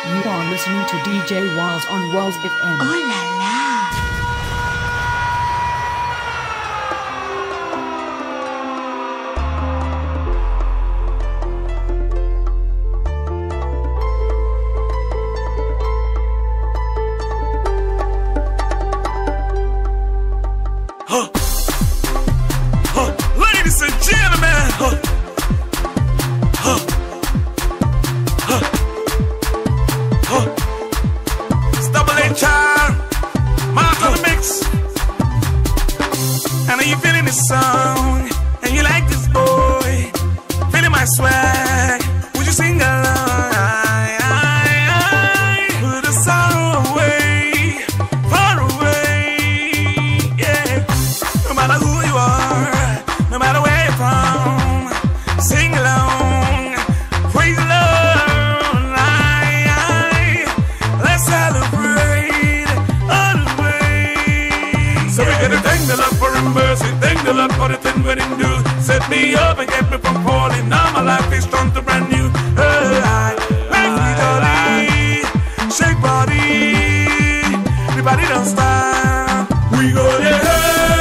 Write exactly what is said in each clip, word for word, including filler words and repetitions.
You are listening to D J Wiles on Wiles F M. Oh la la. Huh. Huh. Ladies and gentlemen, huh. Huh. Huh. Huh. Double A charm, Mark on the mix. And are you feeling this song? And you like this boy? Feeling my swag? Would you sing along? Put the sorrow away, far away, yeah. No matter who you are, no matter where you're from, sing along, praise the Lord. Aye, aye. Let's celebrate all the way. So we're gonna thank the Lord for His mercy, thank the Lord for the thing that He do. Set me up and kept me from falling. Now my life is strong to brand new. Oh, aye. Let's be jolly, shake body, everybody don't stop. We go there.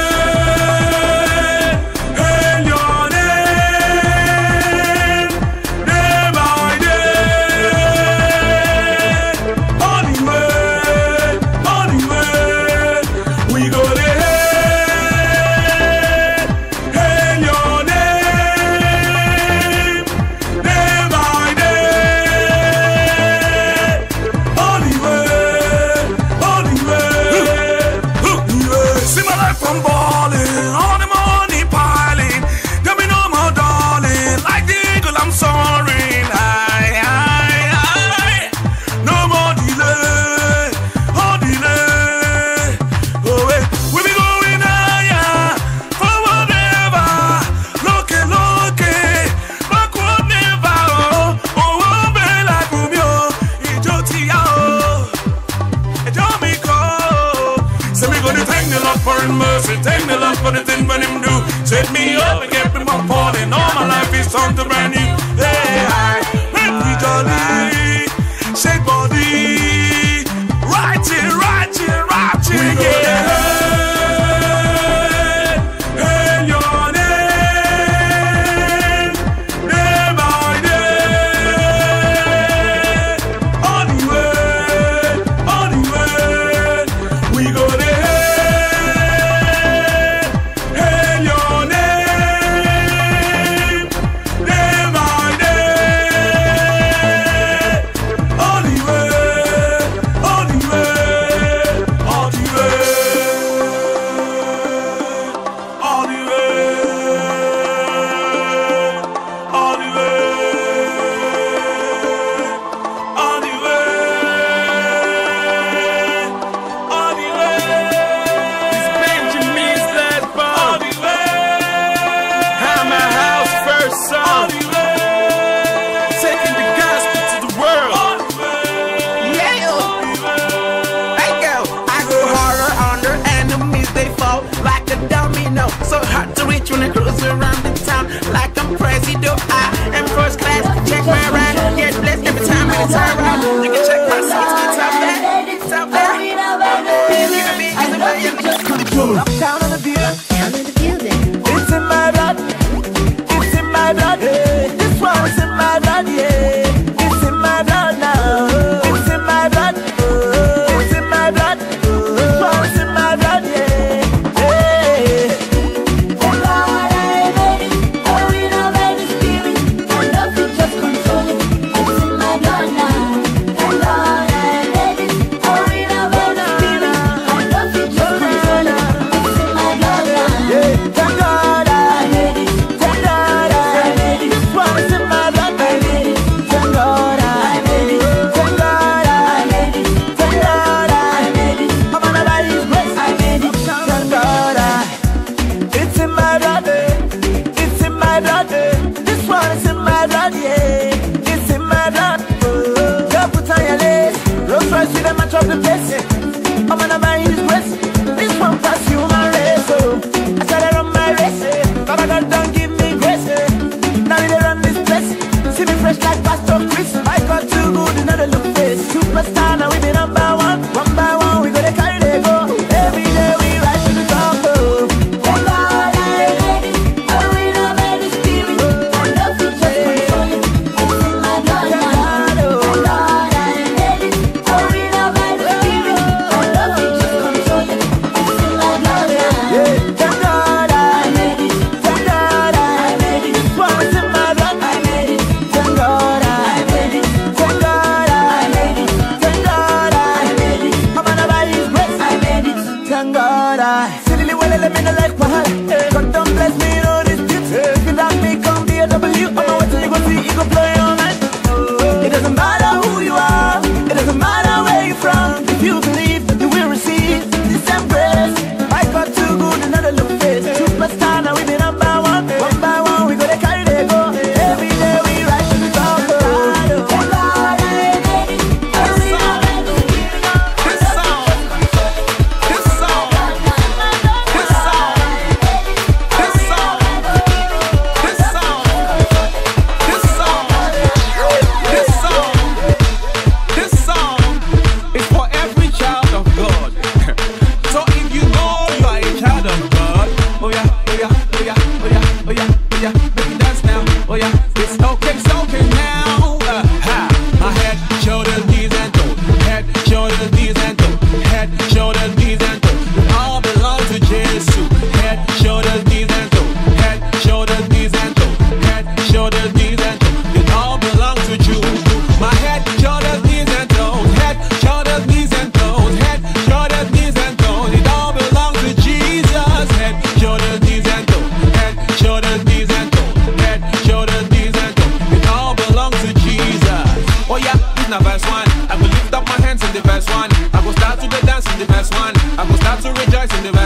Mercy, thank the Lord for the thing when Him do. Set me up and kept me from falling. All my life is on to brand new. Hey, I make me jolly, shake body, right here, right here, right here, yeah. Hey, your name, day by day, on the way, on the way, we go there. Uptown in the building. It's in my blood. It's in my blood. This one is in my blood, yeah. It's in my blood now. It's in my blood. It's in my blood. This one is in my blood, yeah. Hey. Oh Lord, I made it. Oh, we know by the Spirit. And nothing just control it. It's in my blood now. Oh Lord, I made it. Oh, we know by the Spirit. And nothing just control it. Thank God I made it. Thank God I made it. This one is in my blood. I made it. Thank God I made it. Thank God I made it. Thank God I made it. I'm gonna buy His grace. I made it. Thank God I. It's in my blood. It's in my blood. This one is in my blood. Yeah, it's in my blood. Just put on your lace. Rolls Royce with a match of the place. I'm gonna buy His grace. This one pass human race. Oh. I said I run my race, eh. Baba God don't give me grace, eh. Now they run this place. See me fresh like Pastor Chris. I got too good, another look face. Too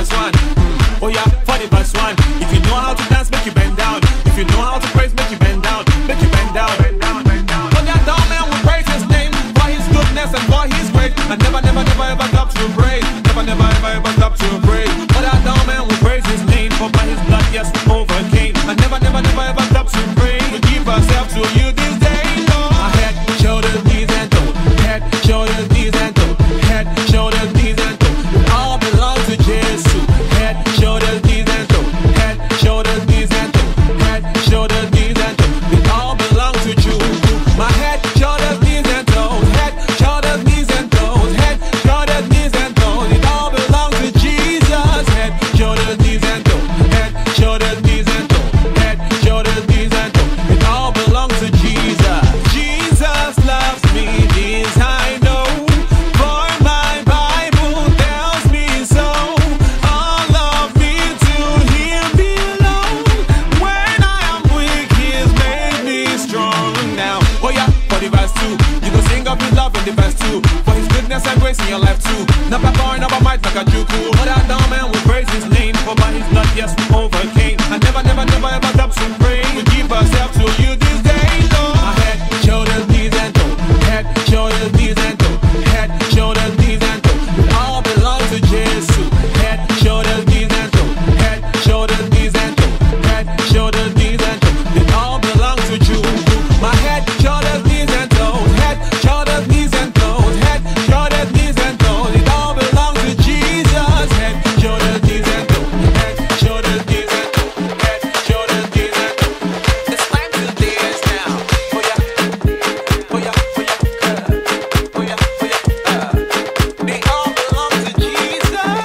verse one. Oh yeah, for the verse one. If you know how to dance, make you bend down. If you know how to praise, make you bend down. Make you bend down. Bend down, bend down. For that down man will praise his name for his goodness and for his grace. And never, never, never ever stop to praise. Never, never, ever ever stop to praise. For that down man will praise his name for by his blood, yes, we overcame. And never, never, never ever stop to praise. We give ourselves to you this day, Lord. Our head, shoulders, knees and toes. Head, shoulders, knees and toes. Head, shoulders, knees and toes. It all belongs to Jesus. Head, shoulders, knees and toes. Head, shoulders, knees and toes. Head, shoulders, knees and toes. It all belongs to you. My head, shoulders, knees and toes. Head, shoulders, knees and toes. Head, shoulders, knees and toes. It all belongs to Jesus. Head, shoulders, knees and toes. Head, shoulders, knees and toes. Head, shoulders, knees and toes. It all belongs to Jesus. Jesus loves me, this I know. For my Bible tells me so. All of me to Him belong. When I am weak, He's made me strong now. Oh yeah, for the verse two, you can sing of His love in the verse two. For His goodness and grace in your life too. Not by power, not by might, like a juku. But that down man will praise His name. For by His blood, yes, we overcame. And never, never, never ever stop to pray. We give ourselves to you this day, Lord. Our head, shoulders, knees and toes. Head, shoulders, knees and toes. Head, shoulders, knees and toes. It all belongs to Jesus. Head, shoulders, knees and toes. Head, shoulders, knees and toes. Head, shoulders, knees and toes. It all belongs to you. My head, shoulders, knees and toes. Head, shoulders, knees and toes. Head, shoulders, knees and toes. It all belongs to Jesus. Head, shoulders, knees and toes. Head, shoulders, knees and toes. Head, shoulders, knees and toes. It's time to dance now. Oh yeah, oh yeah, oh yeah, uh, oh yeah, oh yeah, uh. They all belong to Jesus.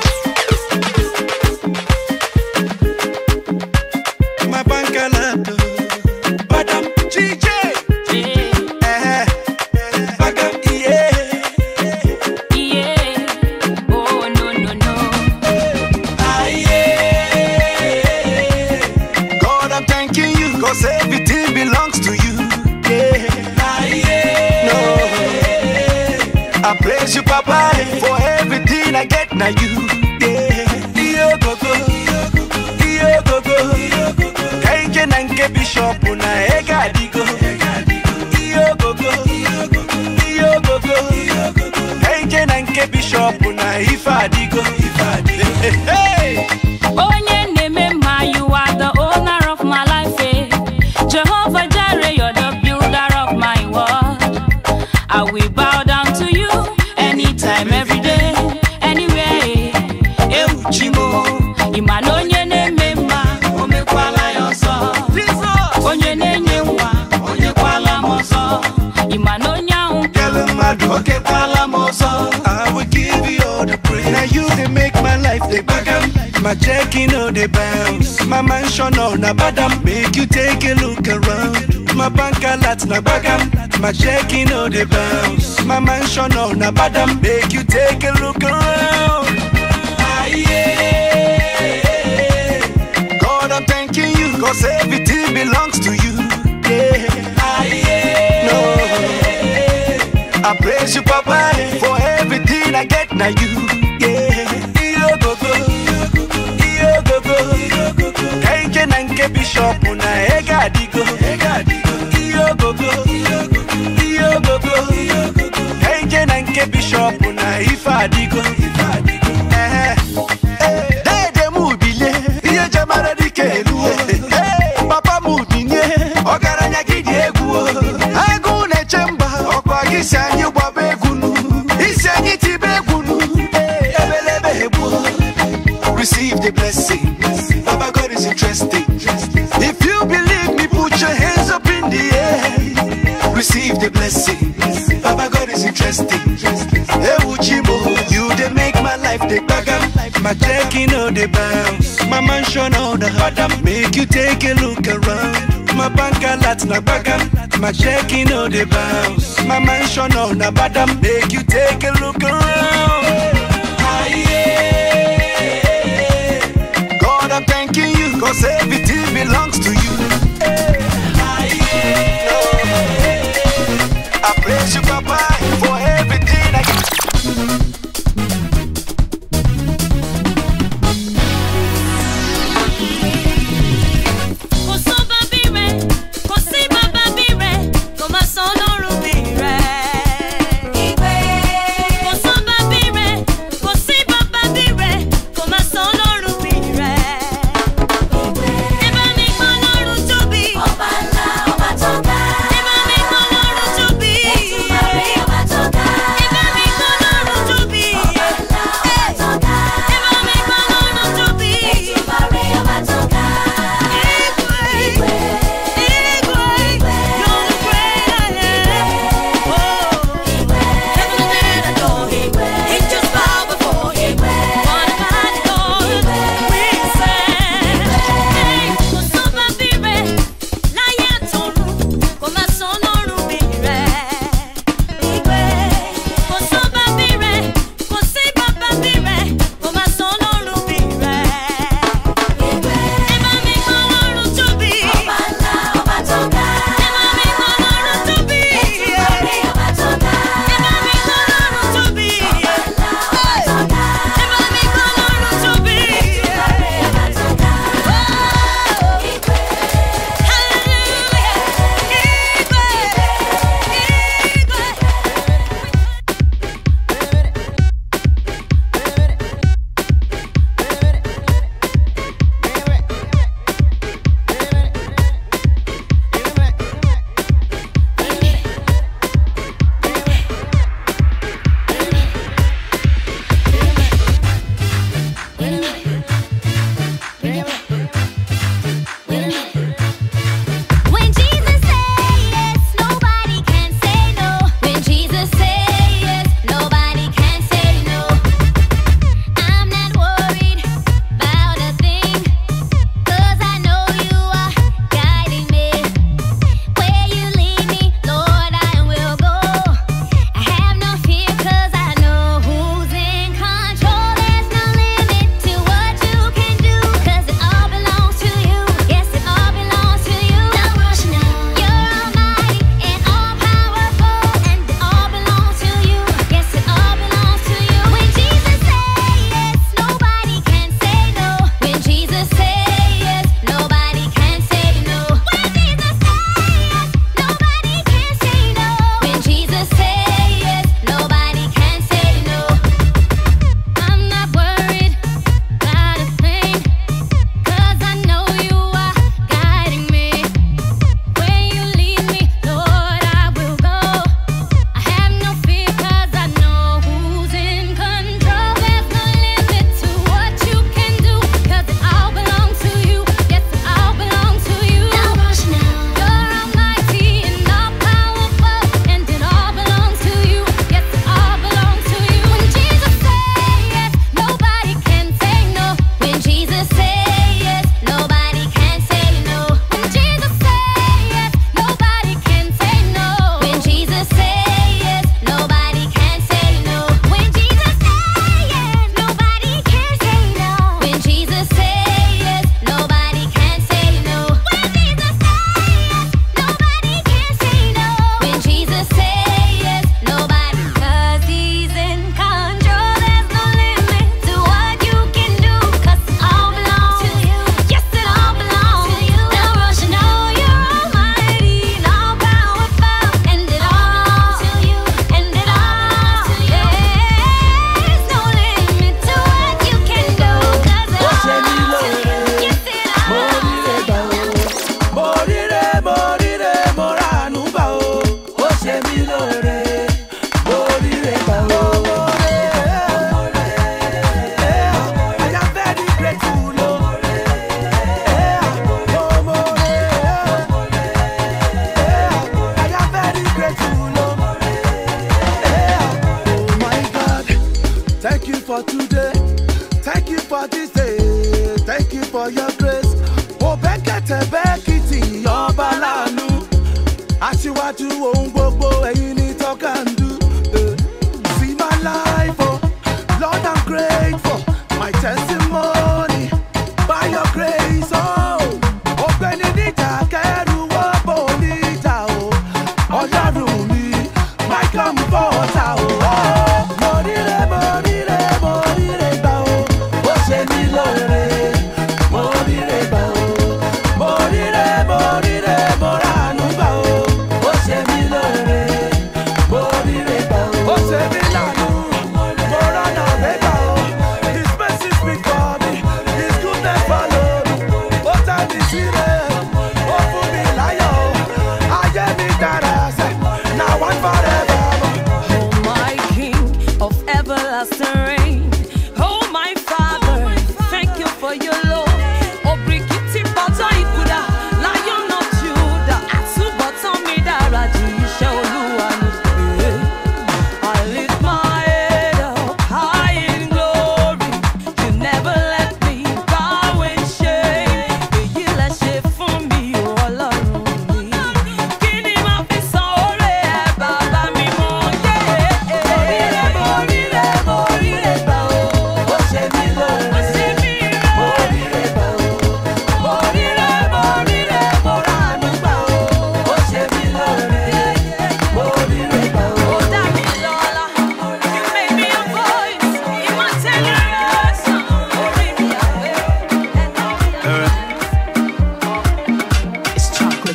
My bankalato, Badam G J, eh, Bagam yeah, Yeah. Oh, no, no, no. ah yeah. God, I'm thanking you, cause everything belongs to you. Yeah, ah yeah. No, I praise you, Papa, for everything I get now you. Yeah, yo go go, yo go go. Kenke nanke bishop na ega digo. Yo go go, yo go go. Kenke nanke bishop na ifa digo. Hey, Onye neme ma, you are the owner of my life, eh? Jehovah Jireh, you're the builder of my world. I will bow down to you anytime, every day, anywhere. Eh, Uchimo, Imalonye neme ma, omekwala yoso. Onye nenye mwa, onye kwala moso. Imanonya unkele madu, oke kwala moso. I will give you all the praise. Now you they make my life they bagam. My checking all the bounce. My mansion on na badam. Make you take a look around. My bank alert na bagam. My checking all the bounce. My mansion on na badam. Make you take a look around. Ah, yeah. God, I'm thanking you, cause everything belongs to you. Yeah, ah, yeah. No, I praise you, Papa, for everything I get now you. Yeah, yo go go, yo go go. Kenke nanke bishop na ega digo. Yo go go, yo go go. Kenke nanke bishop na ifa digo. Eh, eh, de de mubile, iye jamara dikelu. Hey, Papa mubinye, ogaranya gidi egwu. Agụ na chemba, okwa gisi anyi gbabe egwunu. Isi anyi tibe egwunu. Ebelebe egwu. Receive the blessing. Baba God is interesting. If you believe me, put your hands up in the air. Receive the blessing. Baba God is interesting. Hey, Uchimo, you they make my life the bagam. My checking all the bounce. My mansion all the badam. Make you take a look around. My bank alert na bagam. My checking all the bounce. My mansion all na badam. Make you take a look around. Ah, yeah. God, I'm thanking you, cause everything belongs to you. Ah, yeah. No, I praise you, Papa, for everything I get.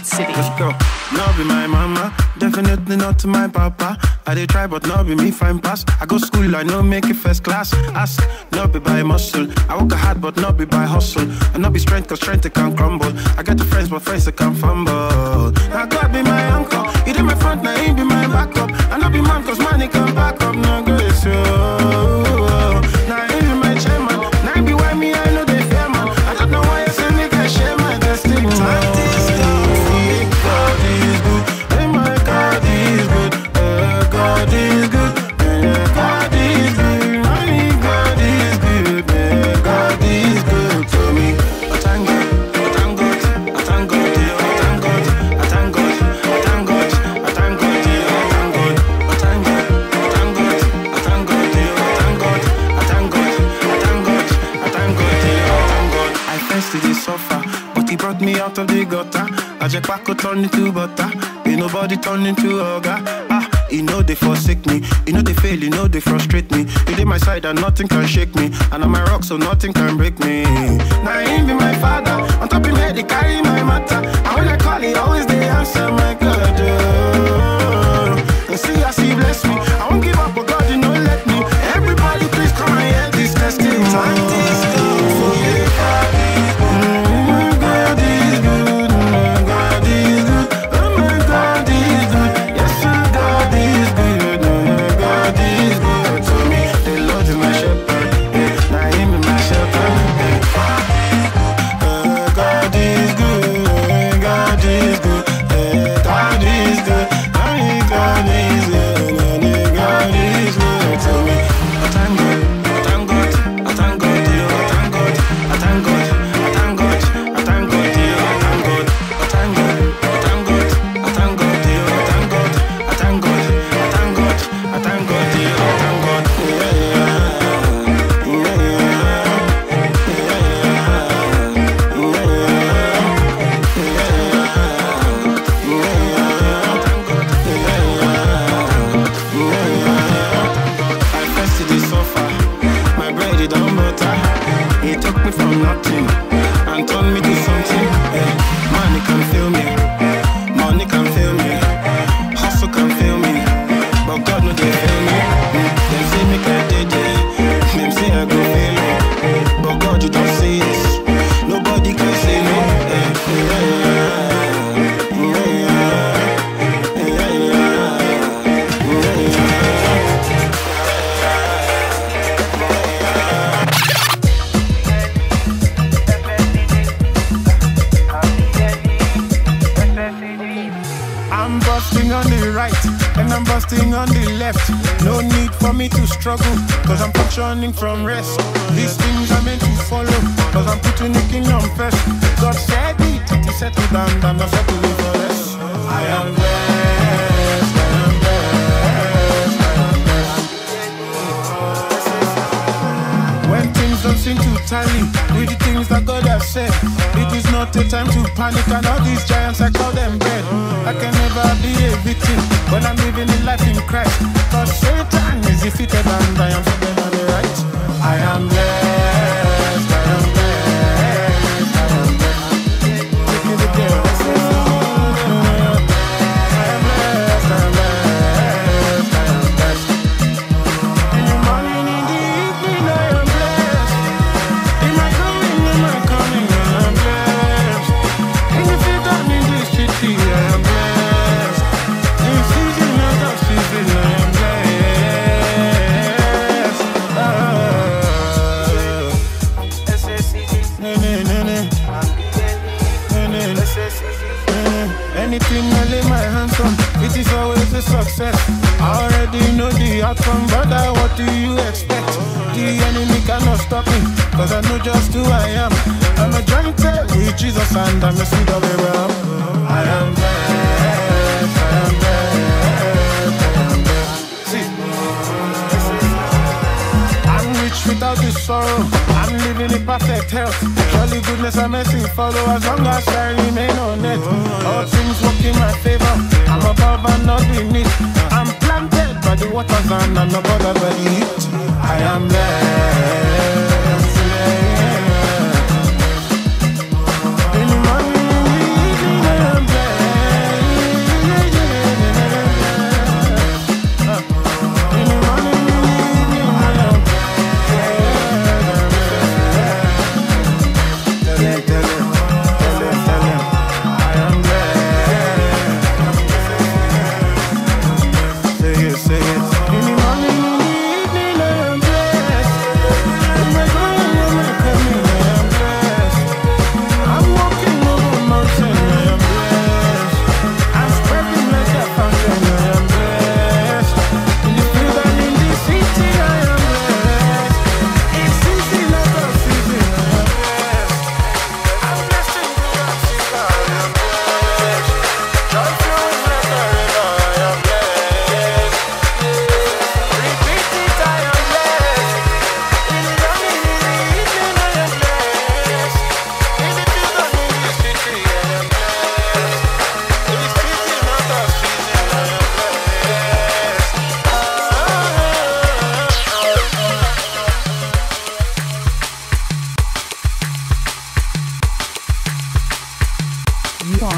City. Let's go. Not be my mama, definitely not to my papa. I did try, but not be me fine pass. I go school, I know make it first class. Ask, not be by muscle. I work hard, but not be by hustle. And not be strength, cause strength it can crumble. I get the friends, but friends it can fumble. Now God be my uncle, he did my front, now he be my backup. I not be man, cause money can back up, no grace, yo. Now he be my chairman, now he be why me, I know they fear man. I don't know why I say me can share my destiny. God is good, God is good, my God is good, God is good to me. I thank God, I thank God, I thank God, I thank God, I thank God, I thank God, I thank God, I thank God, I thank God, I thank God, I thank God, I thank God, I thank God, I thank God, I thank God. I first did suffer, but he brought me out of the gutter. I just pack turn into butter, ain't nobody turn into ogre. You know they forsake me, you know they fail, you know they frustrate me. You did my side and nothing can shake me, and I'm a rock so nothing can break me. Now him be my father, on top of me they carry my matter. And when I call he always they answer my God. Oh. And see as he bless me, I won't give up, but God you know let me. Everybody please come and hear this testimony. Time is good for you. God is good, God is good, oh my God is good. Yes sir. God is good, God is good to me. The Lord is my shepherd, now him is my shepherd. Uh, God is good, God is good, uh, God is good, uh, God is good, God is good to me. I thank God, I thank God, I thank God, I thank God, I thank God, I thank God, I thank God, I thank God, I thank God, I thank God, I thank God, I thank God. I thank God, dear, I thank God, yeah, yeah, yeah, yeah, I first did suffer, my bread it don't butter. He took me from nothing and turned me to something. Hey, money can feel me, money can feel me, hustle can feel me. But God no they fail me. Them say me can't D J, them say I go fail me. But God you don't see this, nobody can say no. Yeah, yeah, yeah, yeah, I'm busting on the right and I'm busting on the left. No need for me to struggle, cause I'm functioning from rest. These things are meant to follow, cause I'm putting the kingdom first. God said it, he settled down, I'm not settling for less. I am blessed, I am blessed, I am blessed. When things don't seem to tally with the things that God has said, it is not a time to panic, and all these giants I call them dead. I can never be a victim when I'm living a life in Christ, cause Satan is defeated and I am seated on the right. I am blessed, I am blessed, I am blessed. Take me to there. I am blessed, I am blessed, I am blessed. In the morning, in the evening, I am blessed. In my coming, in my coming, I am blessed. In the field and in the city, I am blessed. In season and out season, I am blessed. Ah. Ne, ne, ne, ne. Ne, ne. Anything I lay my hands on, it is always a success. I already know the outcome, brother, what do you expect? The enemy cannot stop me, cause I know just who I am. I'm a jointed with Jesus and I'm a seed of Abraham. I am blessed, I am blessed, I am blessed. See, I'm rich without the sorrow, I'm living in perfect health. Surely goodness and mercy follow as long as I remain on it. All things work in my favor, I'm above and not beneath. I'm planted by the waters and I'm not bothered by the heat. I am blessed. In the morning, in the evening, I am blessed.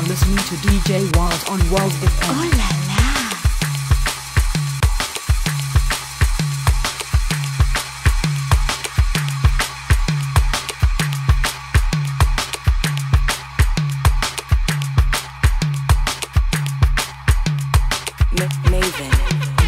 listening to D J Wiles on Wiles F M. Oh la la. Maven.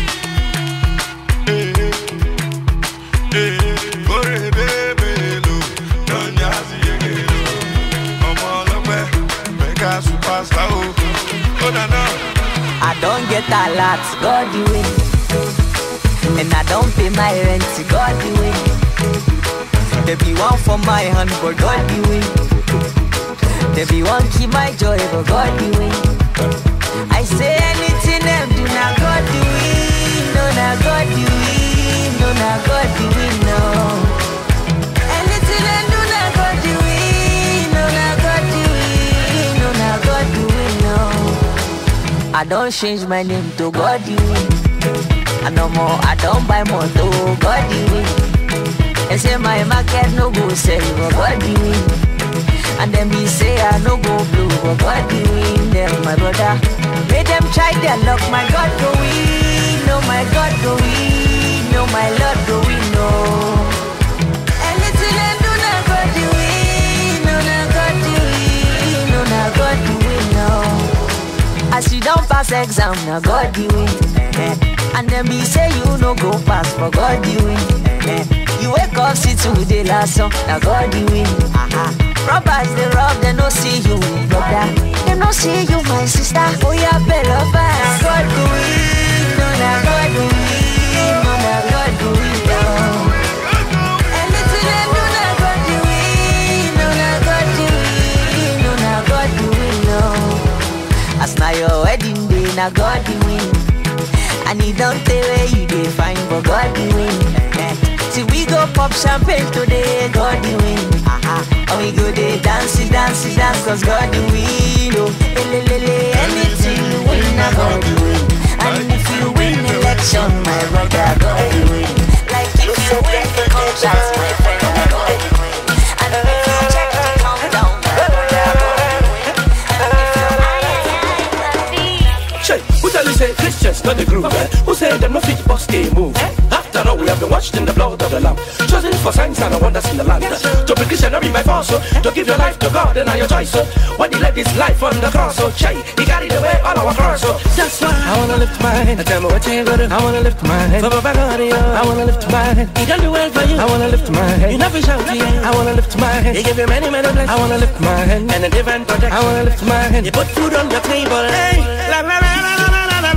I don't get a lot, God the way. And I don't pay my rent, God the way. There be one for my hand, but God the way. There be one keep my joy, but God the way. I say anything them do not God the way. No, not God the way. No, not God the way, no. Anything them do not God the way. No, not God the way. No, not God the way, no. I don't change my name to God the way. I no more, I don't buy more to God the way. They say my market no go sell, but God the way. And then me say I no go blue, but God the way. Them my brother, make them try their luck, my God go win. No, my God go win. No, my Lord go win, no. Anything I do not God the way. No, not God the way. No, not God the way, no. As you don't pass exam, now God the way. And then me say you no go pass, for God the way. You wake up, see today last song, now God the way. Robbers they rob, they no see you, brother. They no see you, my sister. Oh yeah, better pass. God the way, no, now God the way. No, now God the way, no. Anything they do, now God the way. No, now God the way. No, now God the way, no. As now your wedding day, now God the way. And he don't tell where you dey find, but God the way. See we go pop champagne today, God the way. And we go dey dance, dance, dance, cause God the way. Oh, elelele, anything you win, now God the way. And if you win election, my brother, God the way. Like if you win the contract, my friend, God the way. And if you check the countdown, my brother, God the way. And if you who tell you say Christians not the group? Eh? Who say them no fit bust a move? Eh? After all, we have been washed in the blood of the Lamb, chosen for signs and wonders in the land. To be Christian, be by force, so to give your life to God and your choice. So when He left His life on the cross, so Jay, He carried away all our cross. So that's why I wanna lift my hand. I tell me what you gonna do. I wanna lift my hand. For Baba God, I wanna lift my hand. He done the well for you. I wanna lift my hand. You never shout to you. I wanna lift my hand. He gave you many, many blessings. I wanna lift my hand. And a divine protect. I wanna lift my hand. You put food on your table. Hey, la la la la la.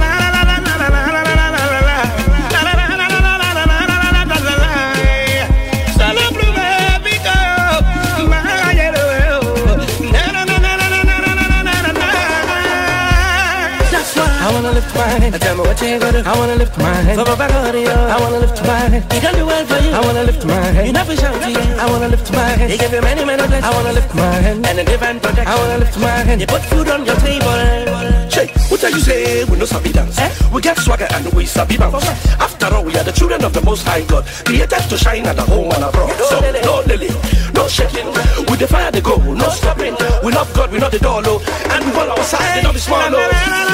I wanna lift my hand. Tell me what you gonna do. I wanna lift my hand. For Baba God, I wanna lift my hand. He done the well for you. I wanna lift my hand. You never shout to you. I wanna lift my hand. He gave you many, many blessings. I wanna lift my hand. And a divine protect. I wanna lift my hand. You put food on your table. Check. What tell you say? We no sabi dance. Eh? We get swagger and we sabi bounce. After all, we are the children of the Most High God, created to shine at the home and abroad. So no lily, no shaking. We defy the goal, no stopping. We love God, we not the door low, and we hold our side, they not be small low.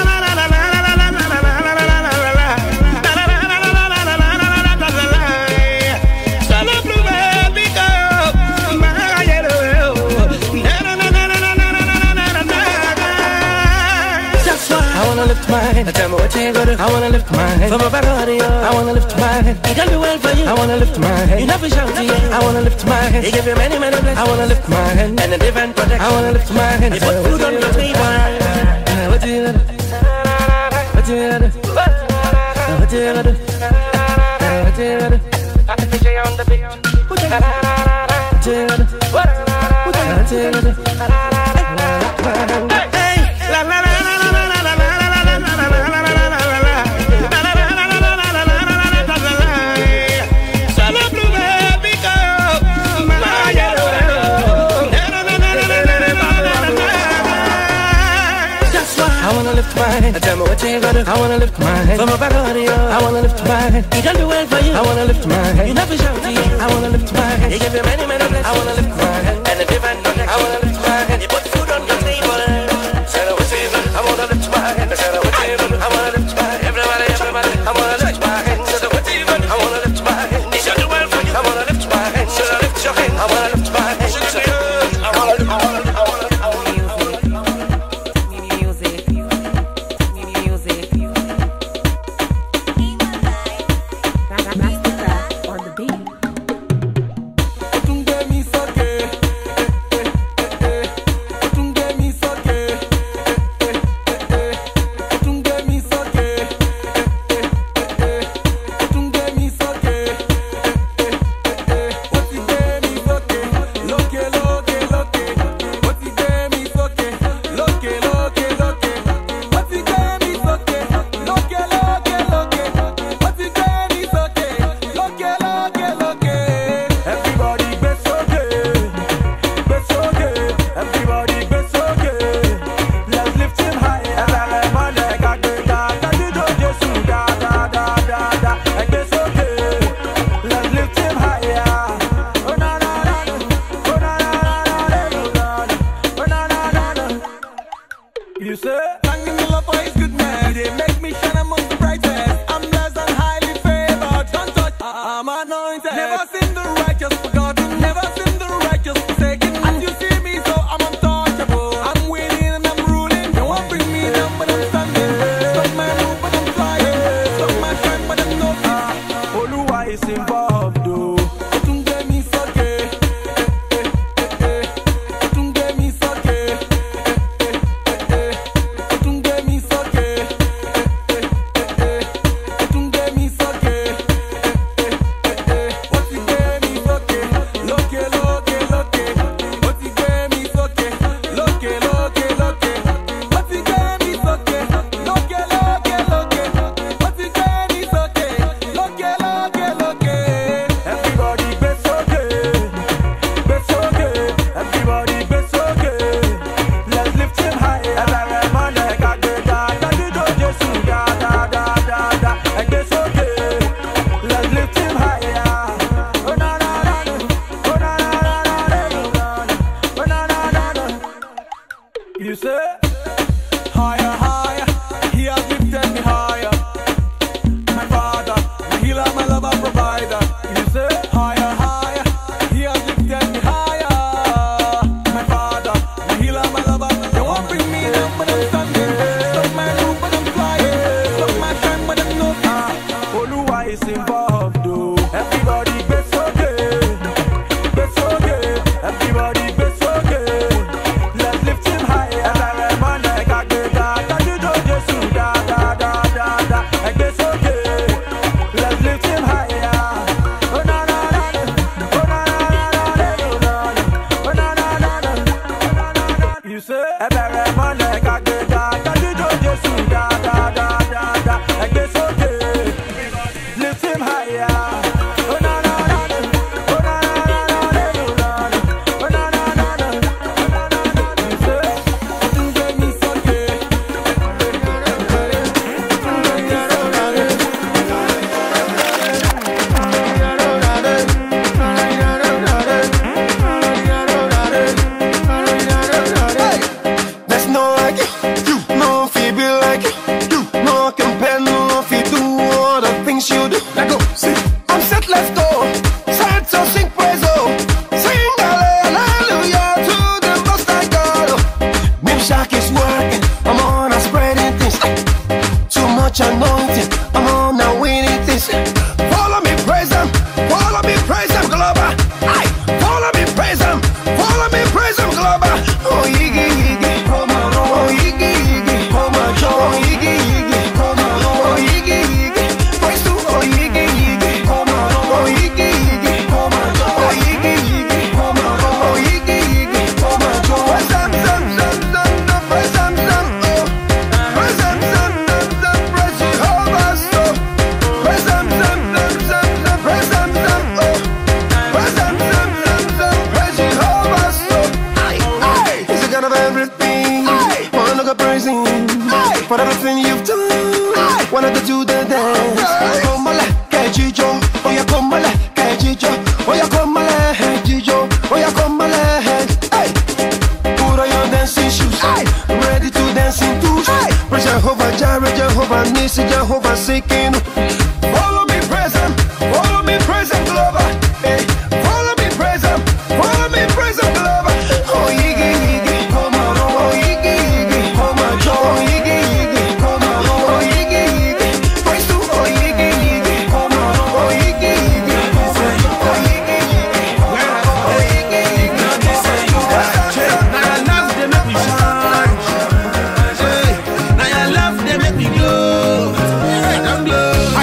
I wanna lift my hand. Tell me what you gonna do. I wanna lift my hand. For Baba God, I wanna lift my hand. He done the well for you. I wanna lift my hand. You never shout to you. I wanna lift my hand. He gave you many, many blessings. I wanna lift my hand. And a divine protect. I wanna lift my hand. You put food on your table. What you gonna do? What you gonna do? What you gonna do? What you gonna do? I can picture you on the beach. What you gonna do? What you gonna do? Hey, la la la. I wanna lift my hand. Tell me what you gonna do. I wanna lift my hand. For Baba God, I wanna lift my hand. He done the well for you. I wanna lift my hand. You never shout to you. I wanna lift my hand. He gave you many, many blessings. I wanna lift my hand. And a divine protect. I wanna lift my hand. You put food on your table. Tell me what say, thanking the love for his goodness. They make me shine amongst the brightest. I'm blessed and highly favored. Don't touch, I'm anointed. Never seen the righteous forgotten. Never seen the righteous forsaken. As you see me, so I'm untouchable. I'm winning and I'm ruling. They won't bring me down, but I'm standing. Stop my move, but I'm flying. Stop my shine, but I'm not. Ah, Oluwa is involved, though. You say, higher, higher, he has lifted me higher. My father, my healer, my lover, provider. You say, higher, higher, he has lifted me higher. My father, my healer, my lover. They won't bring me down, but I'm standing. Stop my move, but I'm flying. Stop my shine, but I'm not. Ah, Oluwa is involved, though. Everybody best okay, best okay. Everybody best okay. Let's lift him high. For everything you've done, aye. Wanted to do the dance. Come on, get Jijo. Oh yeah, come on, get Jijo. Oh yeah, come on, Jijo. Oh yeah, come on, hey. Put on your dancing shoes, aye. Ready to dance in twos. Praise Jehovah Jireh, Jehovah Nissi, Jehovah Seeking. Follow me, praise Him. Follow me, praise Him, Glover. Hey, follow me, praise Him. Follow me, praise Him, Glover. Oh Iggy, Iggy, come on, oh Iggy, Iggy, come on, Joe. I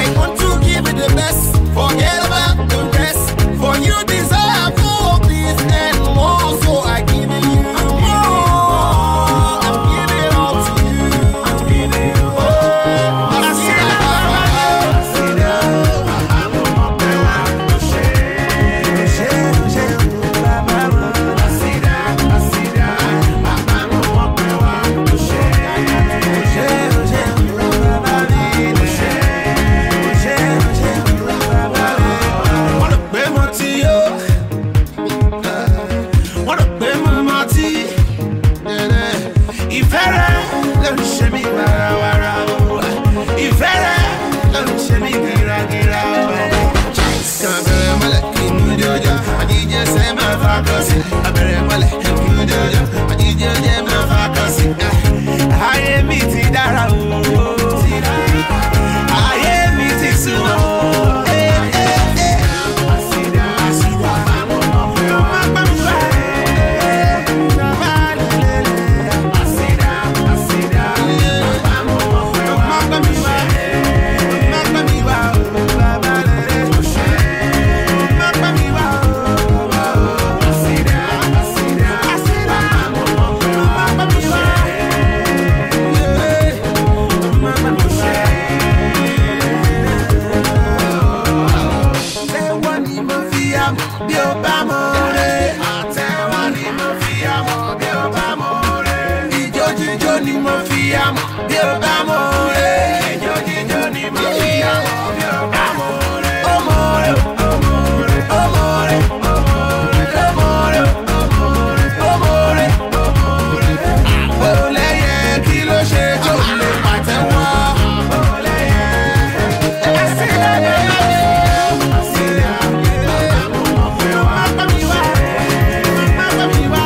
bámu bí o bámu rẹ̀. Jíjó jíjó ni mo fi àwọn bí o bámu rẹ̀. Ọmọ rẹ̀ ọmọ rẹ̀ ọmọ rẹ̀ ọmọ rẹ̀ ọmọ rẹ̀ ọmọ rẹ̀ ọmọ rẹ̀. Olẹ́yẹ kí ló ṣe tó lè pàtẹ́wọ́. Olẹ́yẹ ẹ sì lẹ́yẹ lẹ́yẹ. Sí àgbẹ̀ ọmọ má bá mi wá má bá mi wá.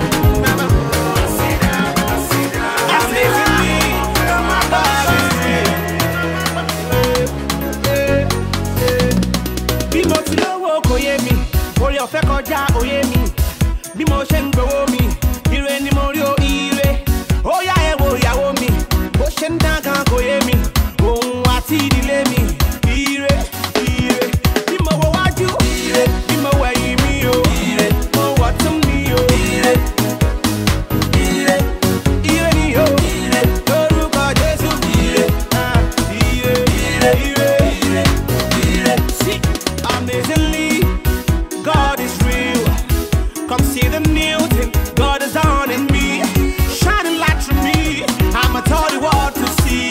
Bí mo ti lówó kò yé mi, orí ọ̀fẹ́ kọjá òye mi. Bí mo ṣe ń gbowó mi, ire ni mo rí o ire. Ó yá ẹ wo ìyàwó mi, bó ṣe ń dán kan kò yé mi. Òun àti ìdílé mi, ire ire. Bí mo wo wájú, ire. Bí mo wẹ̀yìn mi o, ire. Mo wọ̀ tún mi o, ire. Ire ire ni o, ire. Lórúkọ Jésù, ire. Ah, ire ire ire ire ire. See, amazingly, God is real. Come see the new thing God has done in me, shining light through me. I'ma tell you what to see.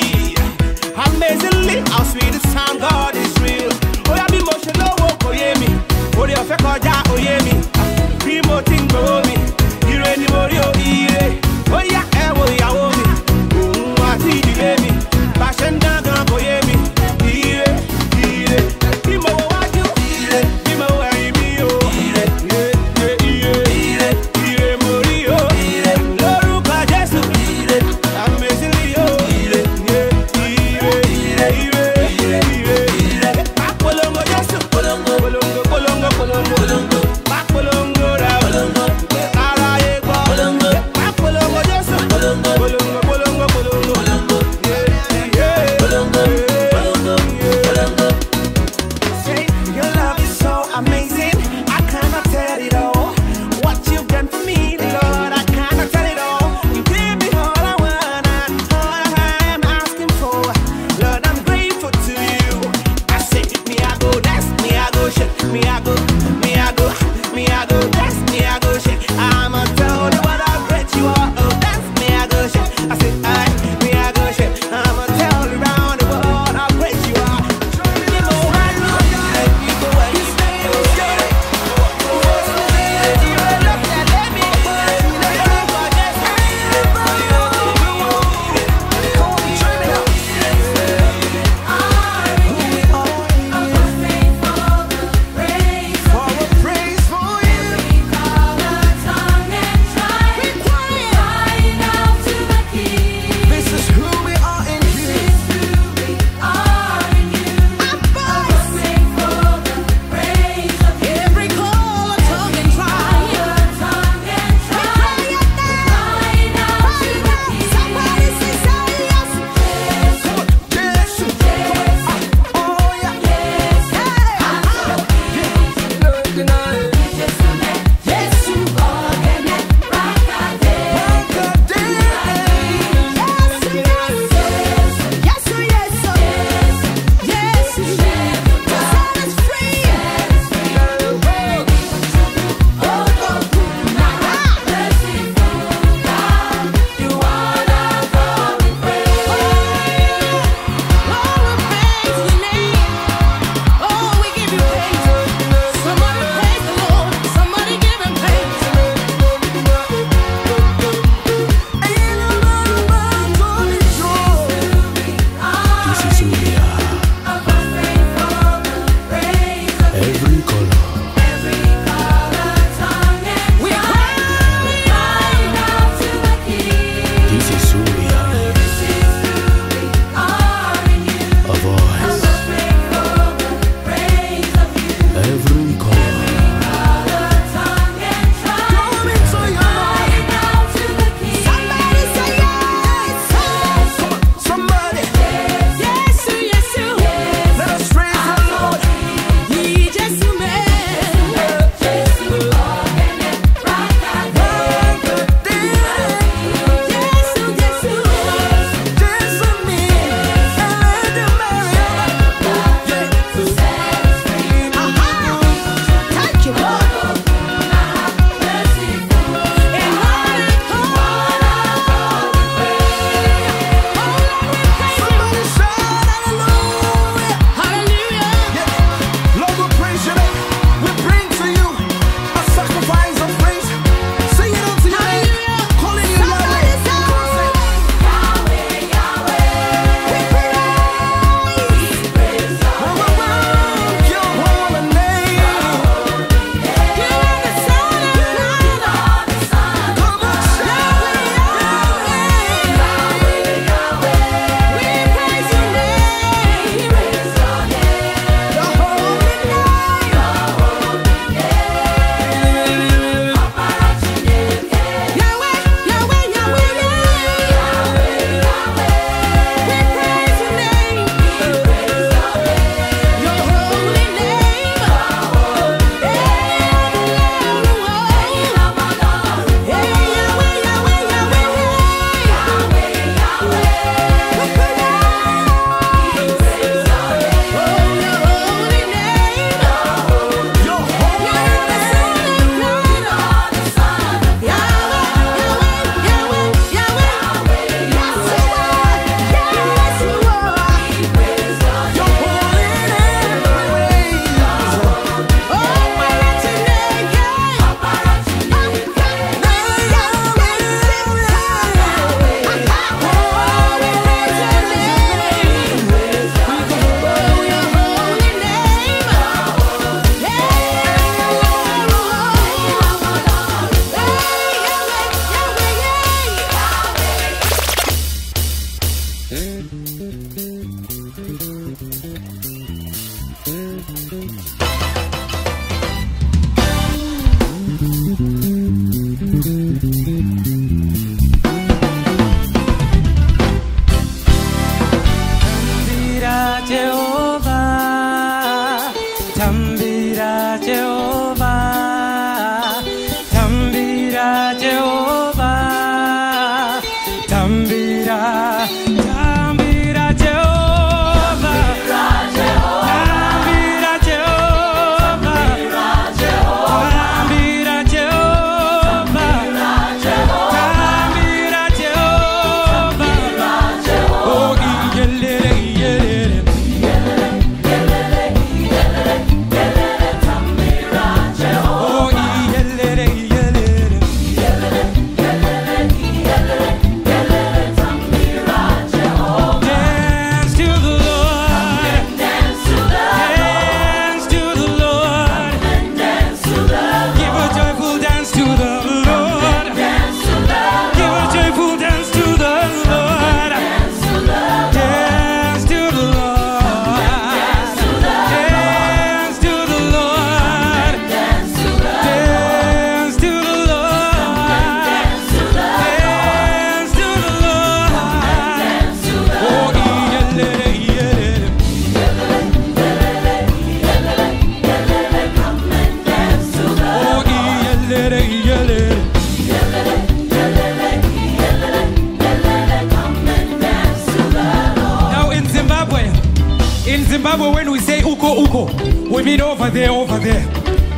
When we say uko uko, we mean over there, over there.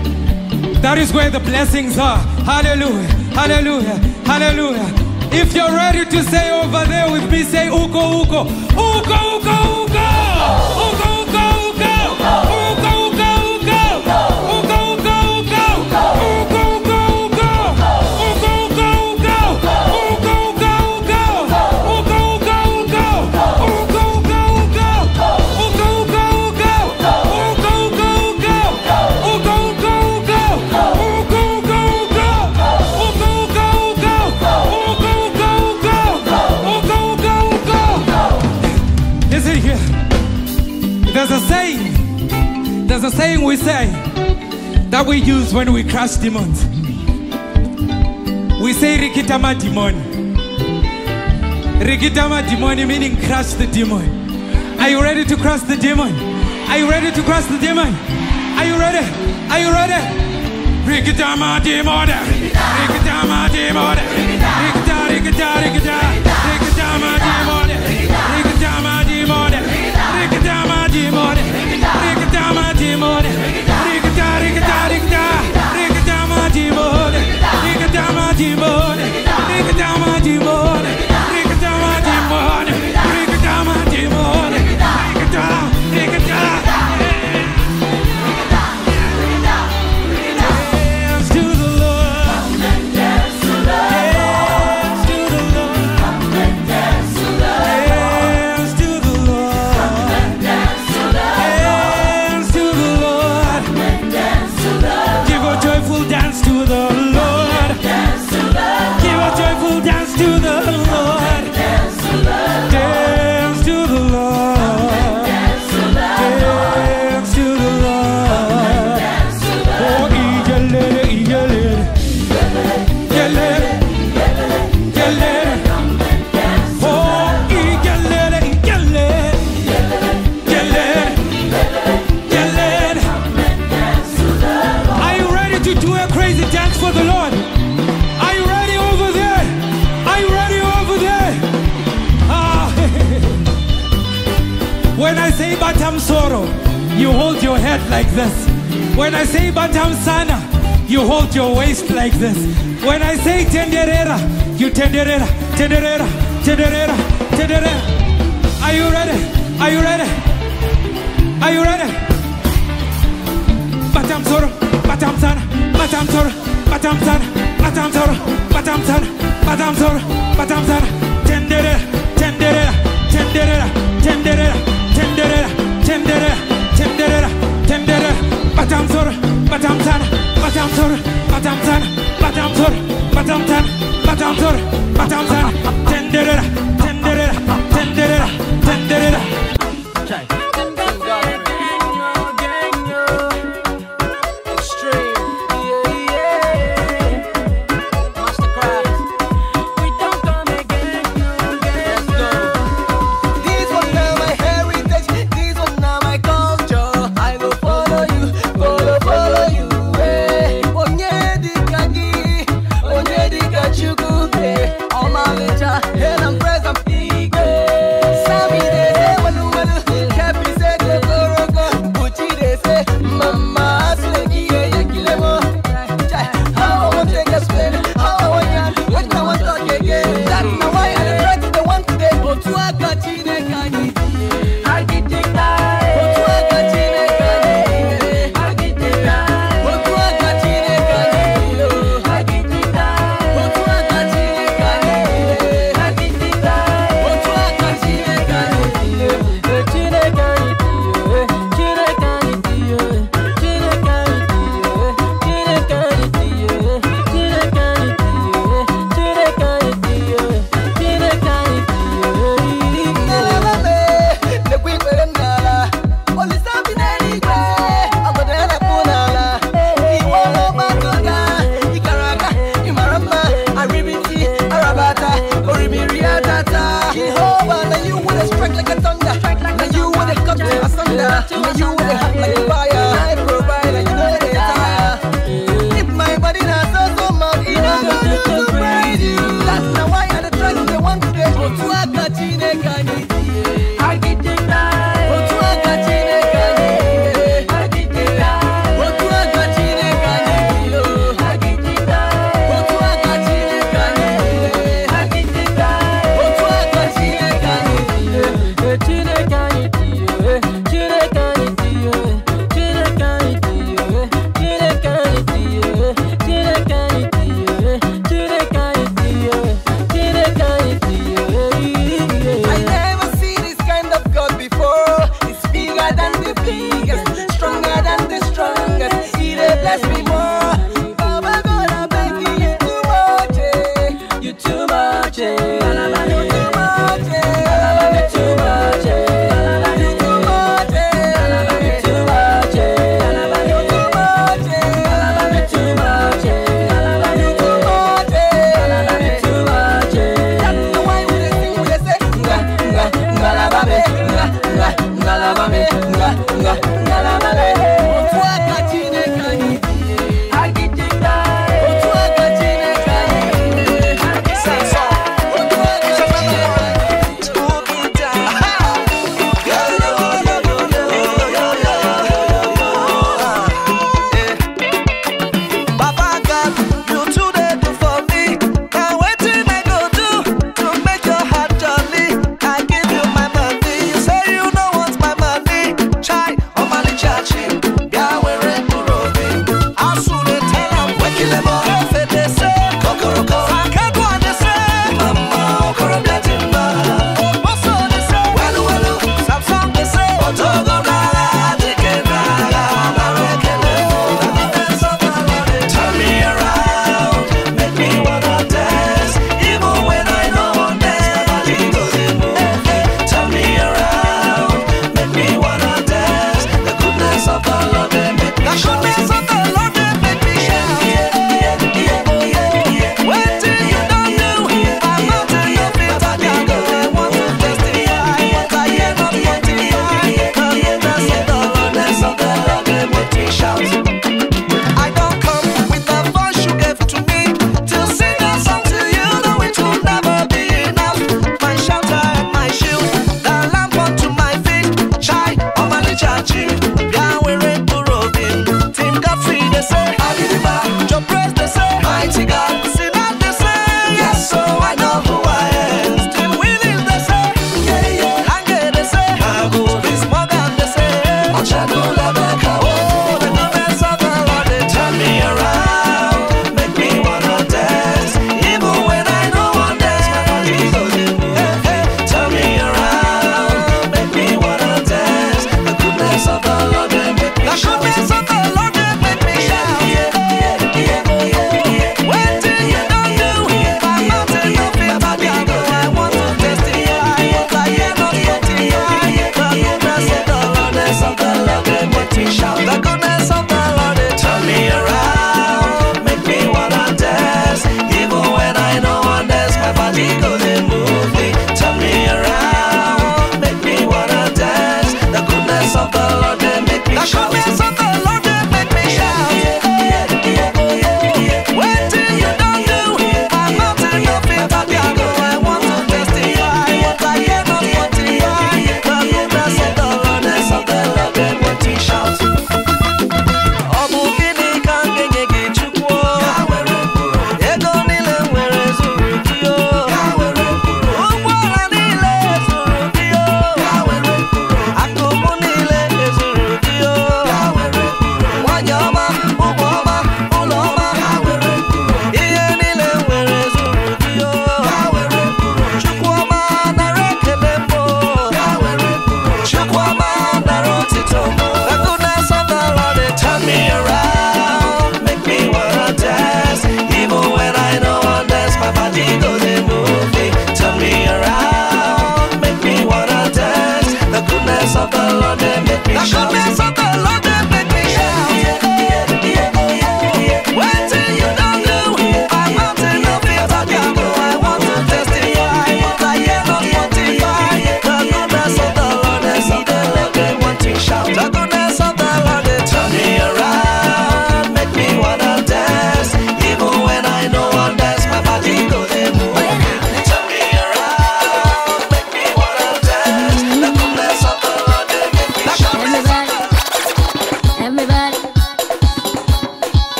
That is where the blessings are. Hallelujah, hallelujah, hallelujah. If you're ready to say over there with me, say uko uko, uko uko uko, uko uko uko, uko uko uko, uko uko uko, uko uko uko, uko uko uko, uko uko uko, uko uko uko, uko uko There's a saying, there's a saying we say that we use when we crush demons. We say rikitama demon. Rikitama demon meaning crush the demon. Are you ready to crush the demon? Are you ready to crush the demon? Are you ready? Are you ready? Rikitama demon. Rikitama demon. Rikita, rikita, rikita. Rikitama demon. Rikitama demon. Rikitama demon. Rikitama demon. Rikita, rikita, rikita. Rikitama demon. Rikitama demon. Rikitama demon. Rikitama demon. Rikitama demon. Rikita, rikita. Dance to the Lord. Dance to the Lord. Dance to the Lord. Dance to the Lord. Dance to the Lord. Give a joyful dance to the Lord. Give a joyful dance to the Lord. Dance to the Lord. Dance to the Lord. Oh, yelele, yelele, yelele, yelele. Oh, yelele, yelele, yelele, yelele. Are you ready to do a crazy dance for the Lord? Are you ready over there? Are you ready over there? Ah. When I say Batam Soro, you hold your head like this. When I say Batam Sana, you hold your waist like this. When I say Tenderera, you tenderera, tenderera, tenderera, tenderera. Are you ready? Are you ready? Are you ready? Batam Soro, Batam Sana, Batam Soro, Batam Sana, Batam Soro, Batam Sana, Batam Soro, Batam Sana. Tenderera, tenderera, tenderera, tenderera, tenderera, tenderera, tenderera, tenderera. Batam Soro, Batam Sana, Batam Soro, Batam Sana, Batam Soro, Batam Sana, Batam Soro, Batam Sana. Tenderera, tenderera, tenderera, I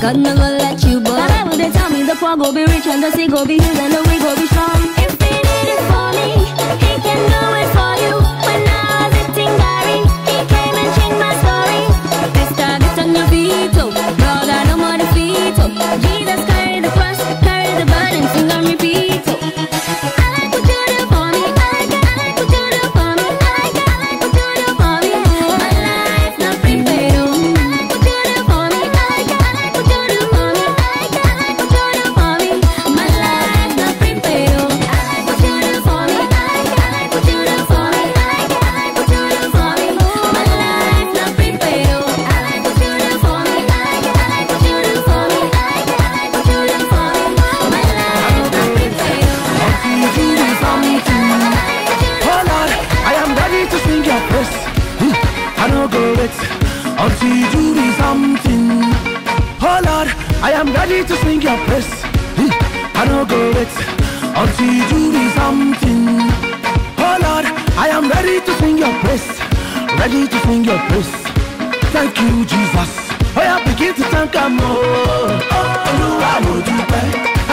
God never let you go. The Bible they tell me the poor go be rich and the sick go be healed and the weak go be strong. If he did it for me, he can do it for you. When I was eating Gary, he came and changed my story. Sister, get on your feet, oh. Brother, no more defeat, oh. Jesus carry the cross, carry the burden, sing and repeat, oh. I like what you do for me. I like it, I like what you do for me. I like it, I like what you do for me. My life not prepaid, oh. I like what you do for me. I like it, I like what you do for me. I like it, I like what you do for me. My life not prepaid, oh. I like what you do for me. I like it, I like what you do for me. I like it, I like what you do for me. My life not prepaid, oh. I like what you do for me. I like it, I like what you do for me. I like it, I like what you do for me. My life not prepaid, oh. Until you do something. Oh Lord, I am ready to sing your praise. Hmm, I don't go wait until you do me something. Oh Lord, I am ready to sing your praise. Hmm, I don't go wait until you do me something. Oh Lord, I am ready to sing your praise. Ready to sing your praise. Thank you, Jesus. Oh, I begin to thank Him. Oh, oh, Olúwa mo dúpẹ́.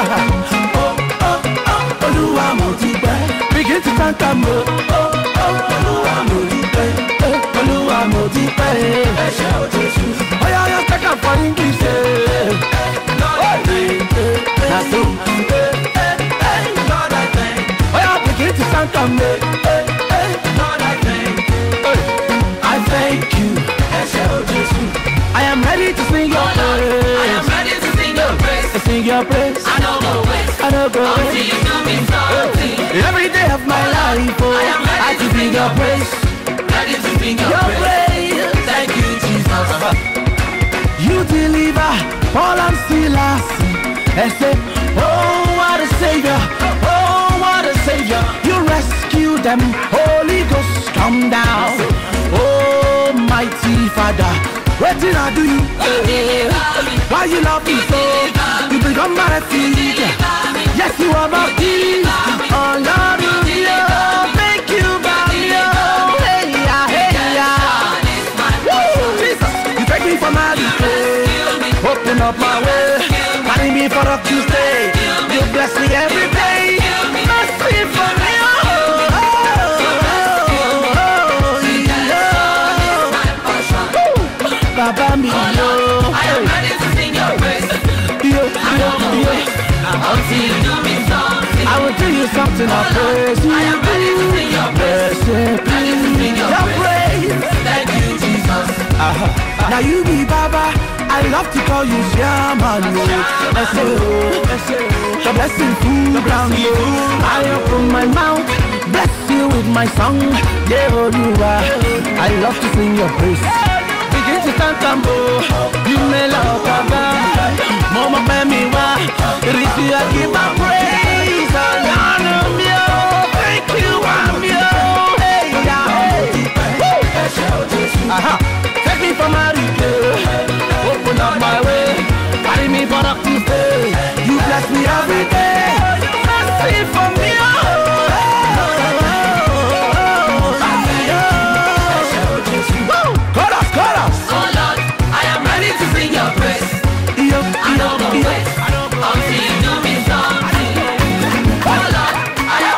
Oh, oh, oh, Olúwa mo dúpẹ́. Begin to thank Him. Oh, oh, Olúwa mo dúpẹ́. Eh, Olúwa mo dúpẹ́. Ẹ ṣé o Jésù. Oh, yeah, yeah, take am for English. eh. Lord, I thank you. Na so. Eh, eh, eh, Lord, I thank you. Oh, yeah, begin to thank Him. Eh, eh, eh, Lord, I thank you. Eh, I thank you. Ẹ ṣé o Jésù. I am ready to sing your praise. I am ready to sing your praise. To sing your praise. I don't go wait I don't go until away. you do me something. Every day of my life, oh, I am ready I to to sing your praise. Ready to sing your, Your praise. praise. Thank you, Jesus. You deliver Paul and Silas. And say, oh, what a savior. Oh, what a savior. You rescue them. Holy Ghost, come down. Oh, mighty Father. What did I do you? Why you love me so? You become my refuge. Yes, you are my peace. Oh, Lord, you know. Thank you, Daddy. Hey, yeah, hey, yeah. Woo, Jesus, you take me for my day. Open up my way. Carry me for up to stay. You bless me every day. Mercy for me. Oh, oh, oh, oh, yeah. Woo, Baba me, oh, I am ready to sing your praise. yo, yo, yo. Until you do me something. I will do you something, I praise you. I am ready to sing your praise. Ready to sing your Your praise. praise. Thank you, Jesus. Now you be Baba, I love to call you Shaman. I say, oh, I say, oh, the blessing full ground. I open my mouth, bless you with my song. Yeah, oh, you are. I love to sing your praise. Begin to thank Tambo, you may love Baba. Mama, baby, why? Rishi, I give my praise. Honor me, oh, thank you, I'm you. Hey, yeah, hey. Aha. Take me for my replay. Open up my way. Carry me for up to stay. You bless me every day. Mercy for me. Oh, oh, oh, oh, oh. Chorus, chorus. Oh Lord, I am ready to sing your praise. Yo, I don't go yo, wait yo. until you do me something. Oh Lord, I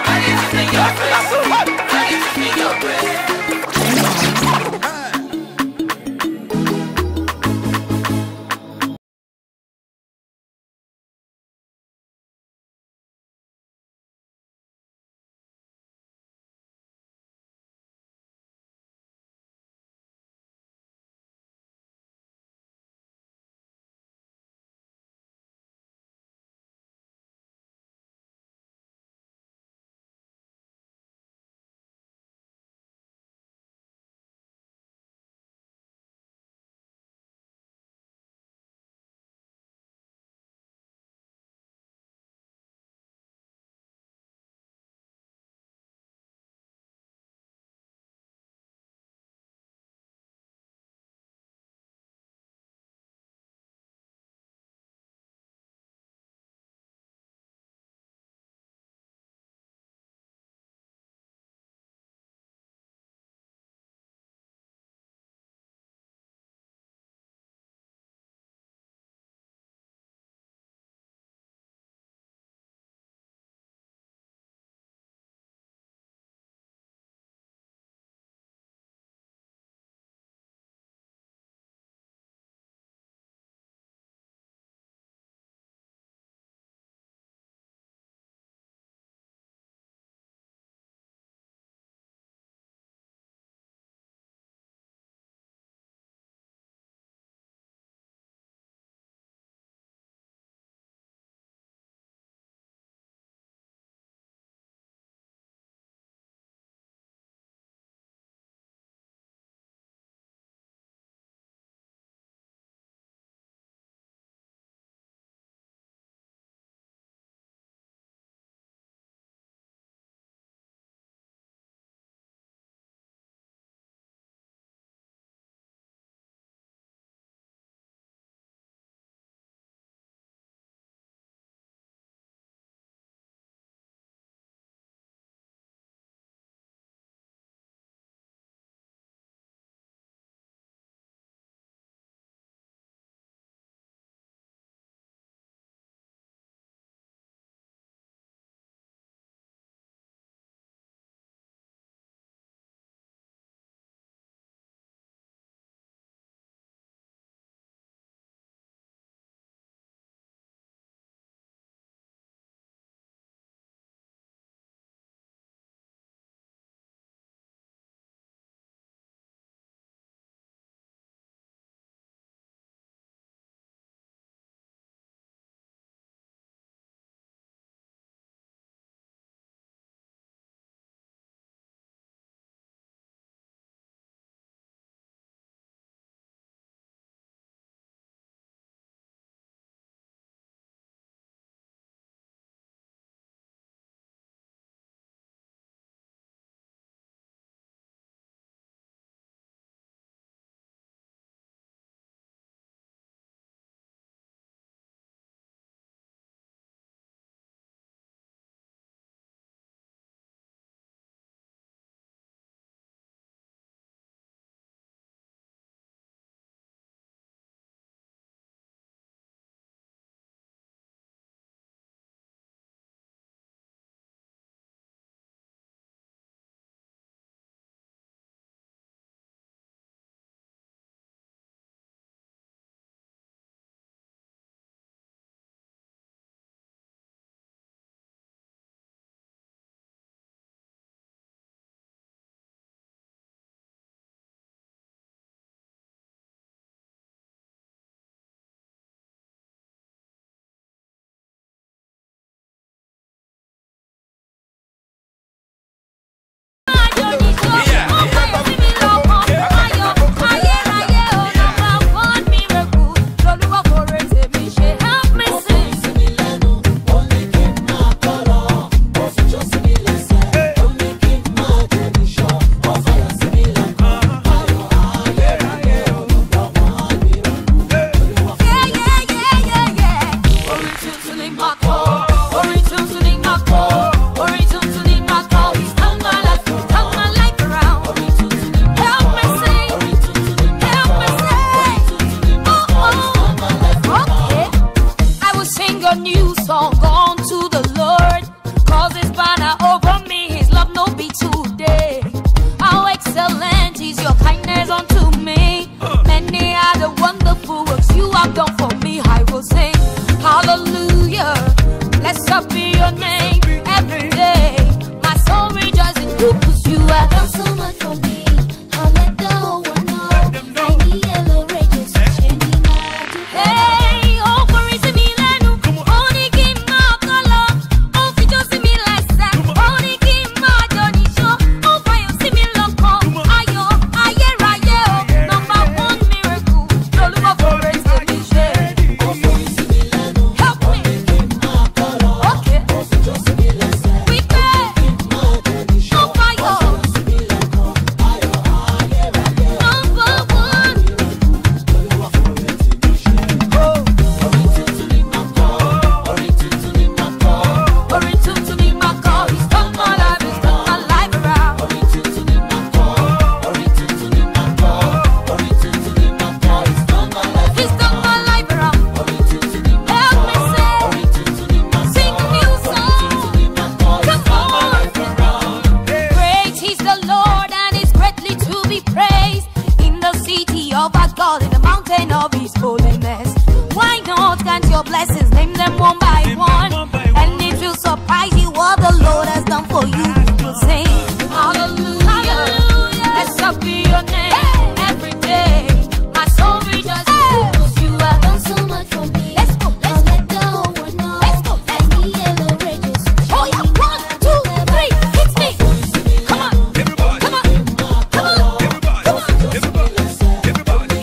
sing hallelujah, hallelujah. Blessed be your name every day. My soul rejoices because you have done so much for me. Let's go, let's let the whole world know. Let's go, and the yellow rages. Oh yeah, one, two, three, hit me. Come on, everybody, come on, come on, everybody, come on, everybody, everybody.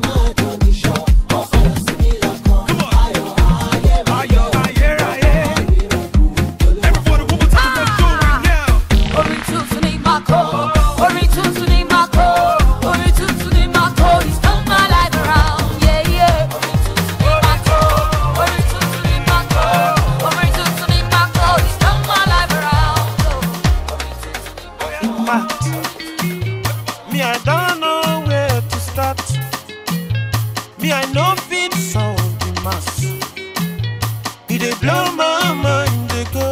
Me, I don't know where to start. Me, I know fit sound the mass. It dey blow my mind, they go.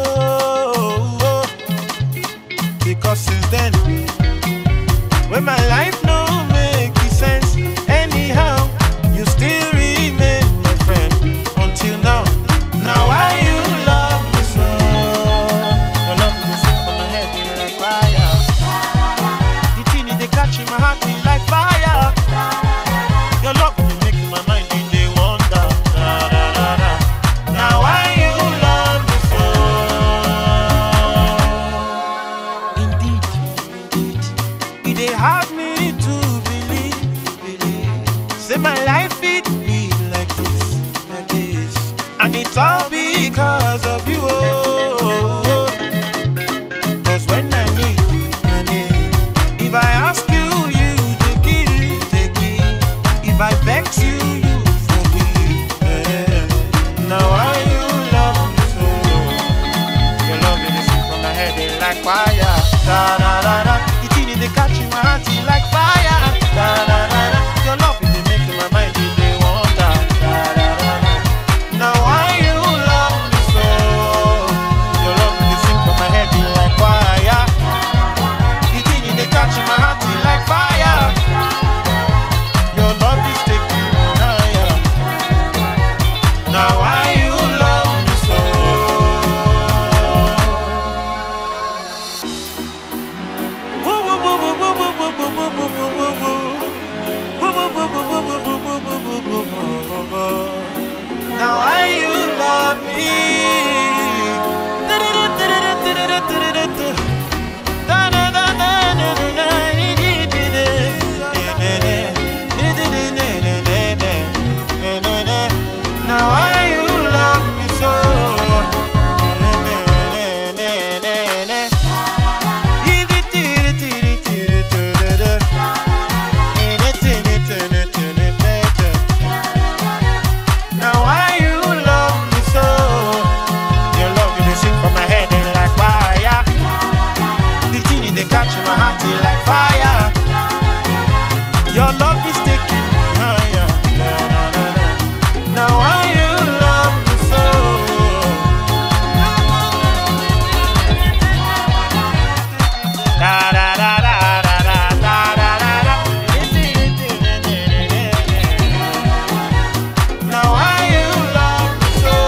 Because since then, when my life no make sense, anyhow, you still remain my friend until now. Now why you love me so? Your love me so for my head in like fire. The thing they catch in my heart be like fire. Your love be making my mind in the wonder. Da, da, da, da. Now why you love me so? Indeed, indeed, it dey hard me to believe, believe. Say my life it be like this, like this, and it's all because of you. Oh, cause when I need, I need. If I ask you, you take it, take it. If I vex you, you forgive. Yeah. Now why you love me so? Your love is from my head in like fire. Da da da da. The thing is they catch in my heart in like fire. Da da da da. Your love is making my mind in the wonder. Da da da da. Now why you love me so? Your love is sing from my head in like fire. The thing is they catch in my heart in like fire. Your love is taking me higher. Now why you love me so? Woo woo woo woo woo woo woo woo woo woo woo woo woo. Woo woo woo woo woo woo woo woo woo woo woo woo. Now why you love me? Now why you love me so? Now why you love me so? Your love is sing from my head in like fire. The thing they catch in my heart in like fire. Your love is taking me higher. Now why you love me so? Da da da da da da da da da. Now why you love me so?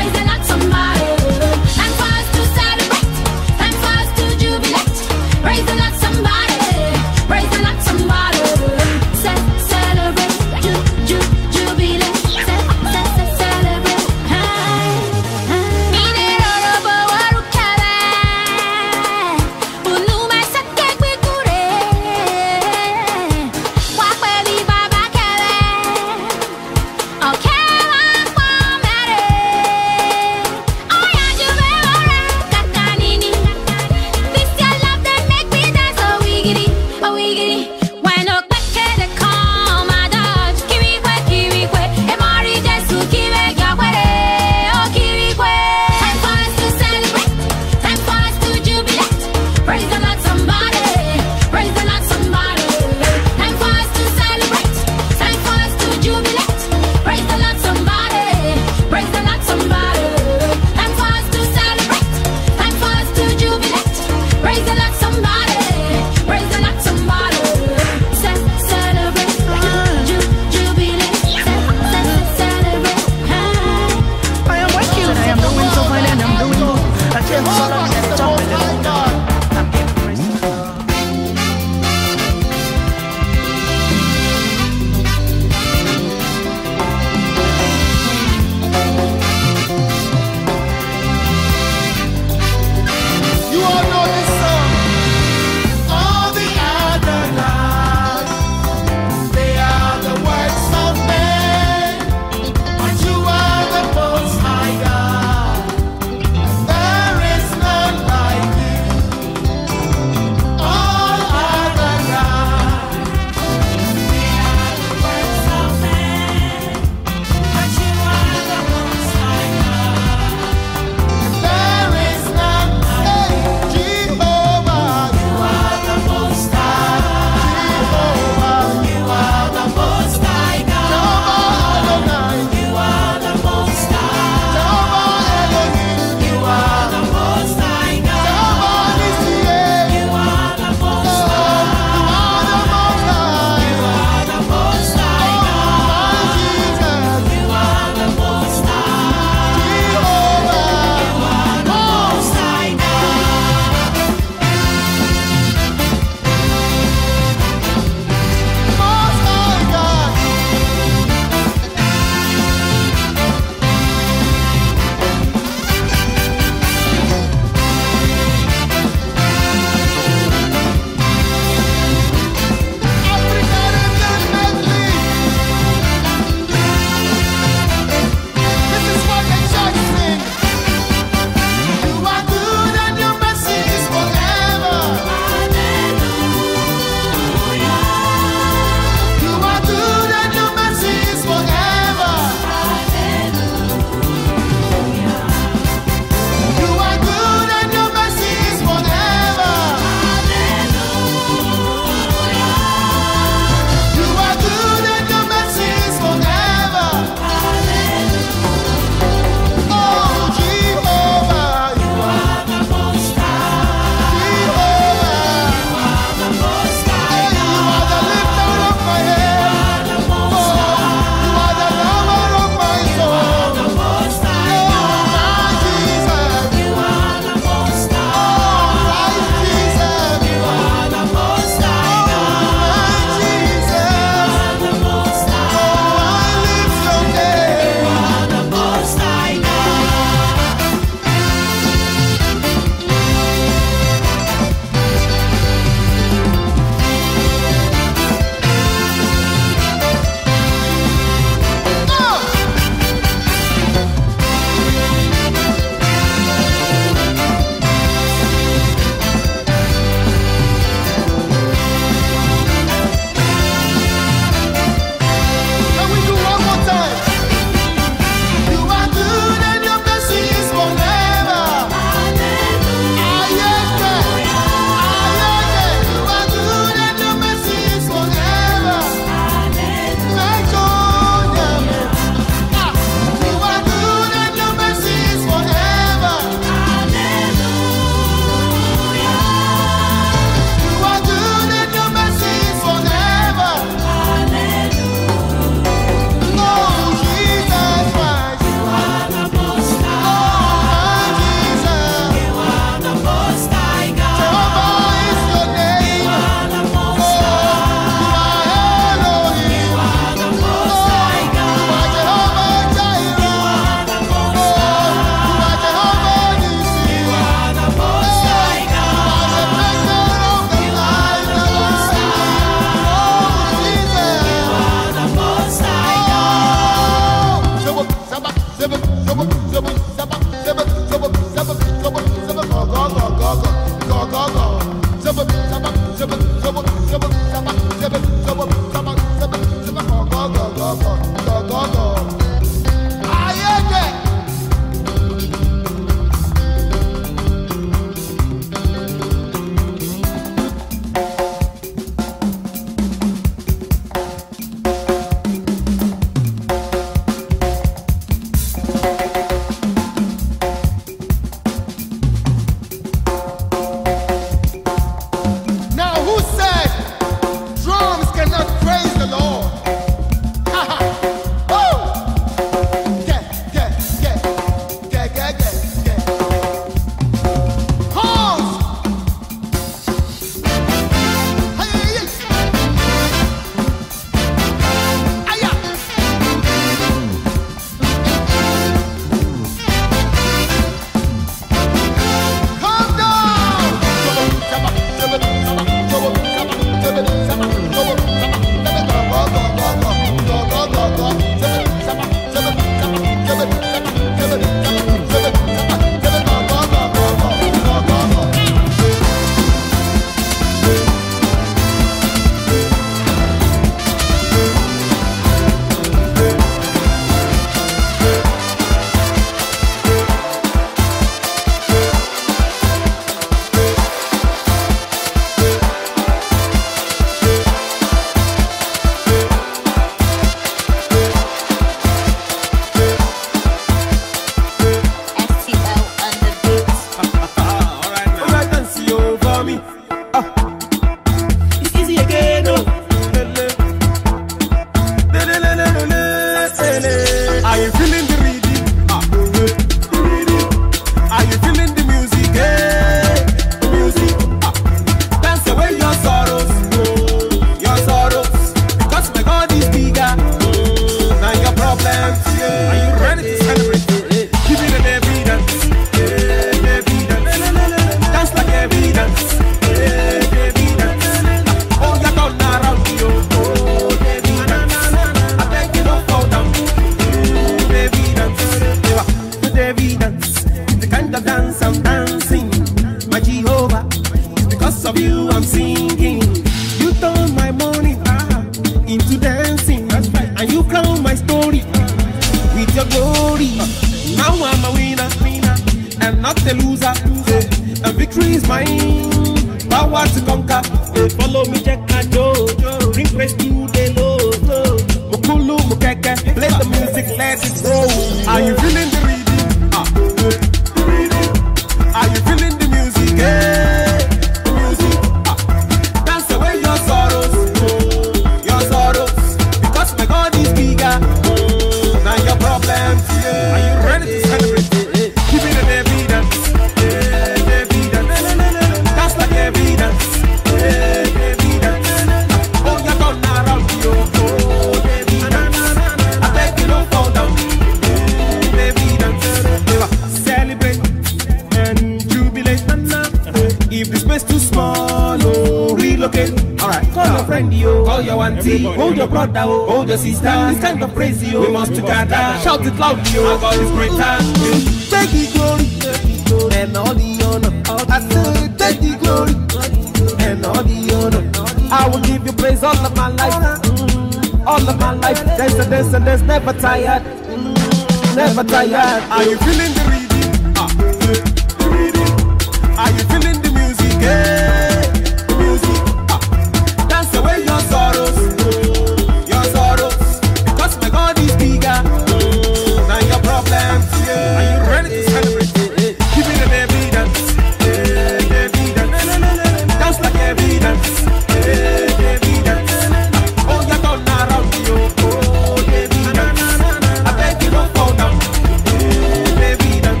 wanna dance, I'm dancing. My Jehovah, because of you I'm singing. You turn my morning ah, into dancing. That's right. And you crown my story with your glory. Now I'm a winner, winner, and not a loser. And victory is mine. Power to conquer. Follow me, Jack and Joe. Bring praise to the Lord. Mukulu, Mukeke, play the music, let it go. Are you feeling the rhythm? Ah, the rhythm. Are you feeling the music? Yeah, the music. Ah, dance away your sorrows, your sorrows, because my God is bigger than your problems. Yeah. Are you ready to celebrate? Give me the evidence. Yeah, evidence. That's like evidence. Yeah, evidence. Oh, you're gonna around you. Oh, evidence. I beg you don't fall down. Yeah, evidence. Celebrate and jubilate. If the space too small, oh, relocate. Alright, call your friend, yo, call your auntie, hold your brother, oh, hold your sister. This kind of praise, yo, we must together. Shout it loud, yo, our God is greater. Take the glory and all the honor. I say, take the glory and all the honor. I will give you praise all of my life, mm, all of my life. There's a dance and there's never tired, mm, never tired. Are you feeling the rhythm? Ah, the rhythm. Are you feeling the music? Yeah, the music. Ah, dance away your sorrows, your sorrows, because my God is bigger than your problems. Yeah. Are you ready to celebrate? Give me the evidence. Yeah, evidence. Dance like evidence. Yeah, evidence. Oh, you're gonna around you. Oh, evidence. I beg you don't fall down. Yeah, evidence.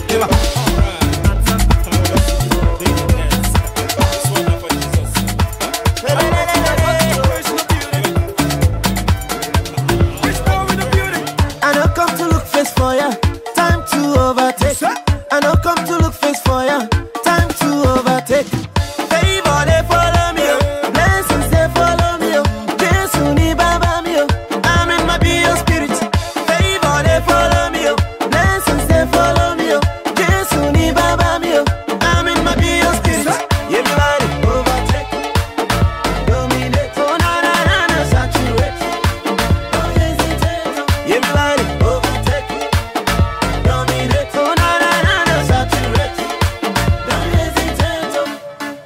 I don't come to look face for ya, time to overtake. I don't come to look face for ya, time to overtake. Favor they follow me, oh. Blessings they follow me, oh. Jesus ni baba me, oh. I'm in my bio spirit. Favor they follow me, oh. Blessings they follow me, oh. Jesus ni baba me, oh. I'm in my bio spirit. Yeah, me like it, overtake, dominate, oh na na na na, saturate, don't hesitate, oh. Yeah, me like it, overtake, dominate, oh na na na na, saturate, don't hesitate, oh.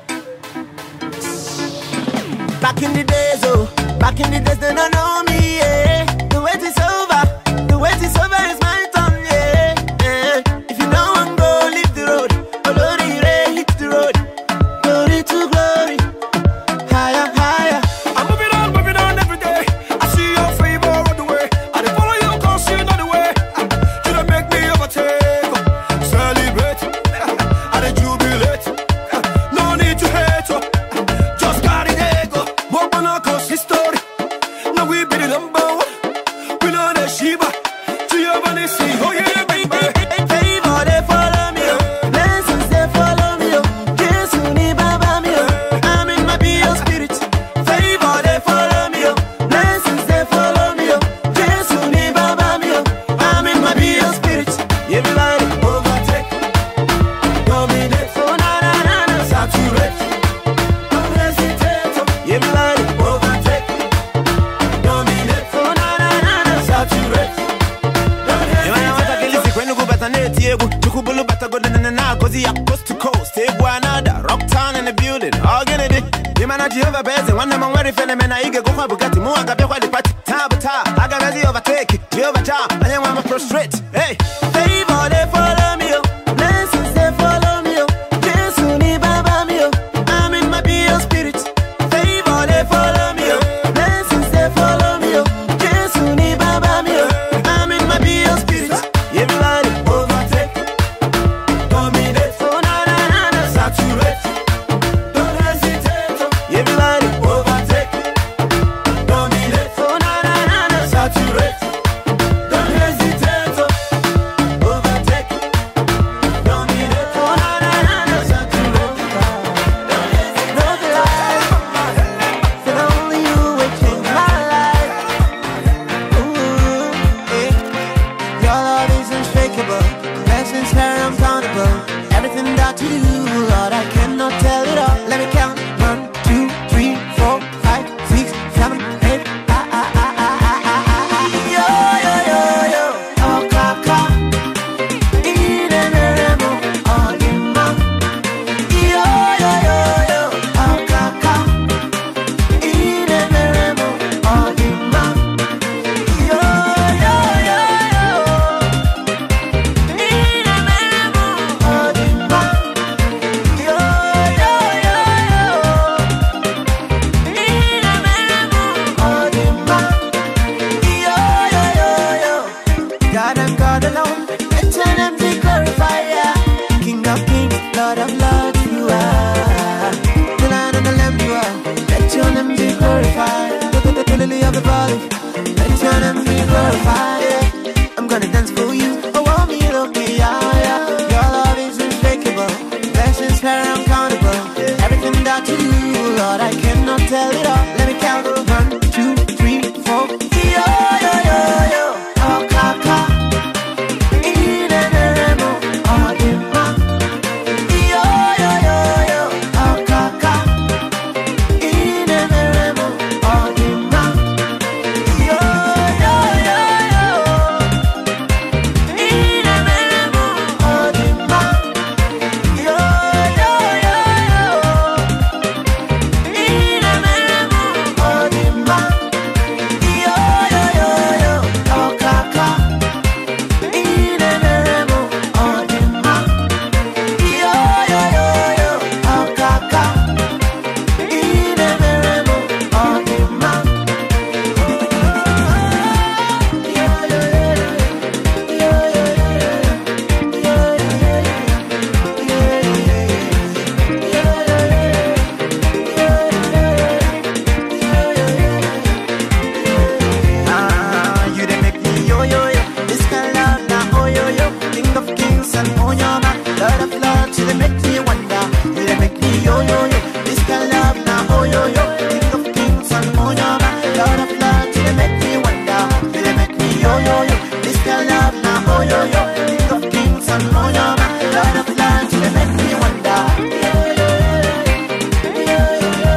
Back in the days, oh, back in the days, they don't know me, yeah. The wait is over, the wait is over, it's my turn, yeah, yeah. If you know I'm go, leave the road, glory, ray, hit the road, glory to glory, higher, higher. I'm moving on, moving on every day. I see your favor on the way. I dey follow you, cause you know the way. You don't make me overtake. Celebrate. I dey jubilate. No need to hate. Just carry the ego. Open up cause history. Now we be the number one. We know the Shiva. To your body, see. Oh yeah, baby. Favor they follow me, oh. Blessings they follow me, oh. Jesus ni baba me, oh. I'm in my bio spirit. Favor they follow me, oh. Blessings they follow me, oh. Jesus ni baba me, oh. I'm in my bio spirit. Yeah, me like it, overtake, dominate, oh na na na na, saturate, don't hesitate, oh. Yeah, me like it, overtake, dominate, oh na na na na, saturate, don't hesitate. When you go better, Diego, Chukubulu better go than na cause he coast to coast. Take one another, rock town in the building. All get it. The man at Jehovah Bez, one of my very phenomenal. I get go for Bugatti, more agape, what the party, tabata. I got ready overtake, Jehovah Jam, I am a prostrate. Hey, Favor they follow me, oh. Blessings they follow me, oh. Jesus ni baba me, oh. I'm in my bio spirit. Favor they follow me, oh. Blessings they follow me, oh. Jesus ni baba me, oh. I'm in my bio spirit. Yeah, me like it, overtake, dominate, oh na na na na, saturate, don't hesitate, oh. Yeah, me like it, overtake, dominate, oh na na na na, saturate, don't hesitate, oh. swear I'm countable. Everything that you do, Lord, I cannot tell it all. Let me count. One, two, three, four. Yo, yo, yo, yo. Oh, kaka. Inemeremo. Oh, dima. Yo, yo, yo, yo. Oh, kaka. Inemeremo. Oh, dima. Yo, yo, yo, yo. Inemeremo. Oh, dima. Yo, yo, yo, yo. Inemeremo. Oh, dima. Yo, yo, yo, yo. Oh, kaka. Inemeremo. Oh, dima. Yo, yo, yo, yo. Oh, kaka. Inemeremo. Oh, dima. Ah, you dey make me yo yo yo. This kind of love now, oh yo yo. King of kings and oh yo ma. Lord of lords, you dey make me wonder. You dey make me yo yo yo. This kind of love now, oh yo yo. King of kings and oh yo ma. Lord of lords, you dey make me wonder. You dey make me yo yo yo. This kind of love now, oh yo yo. King of kings and oh yo ma. Lord of lords, you dey make me wonder. Yo yo yo. Yo yo yo.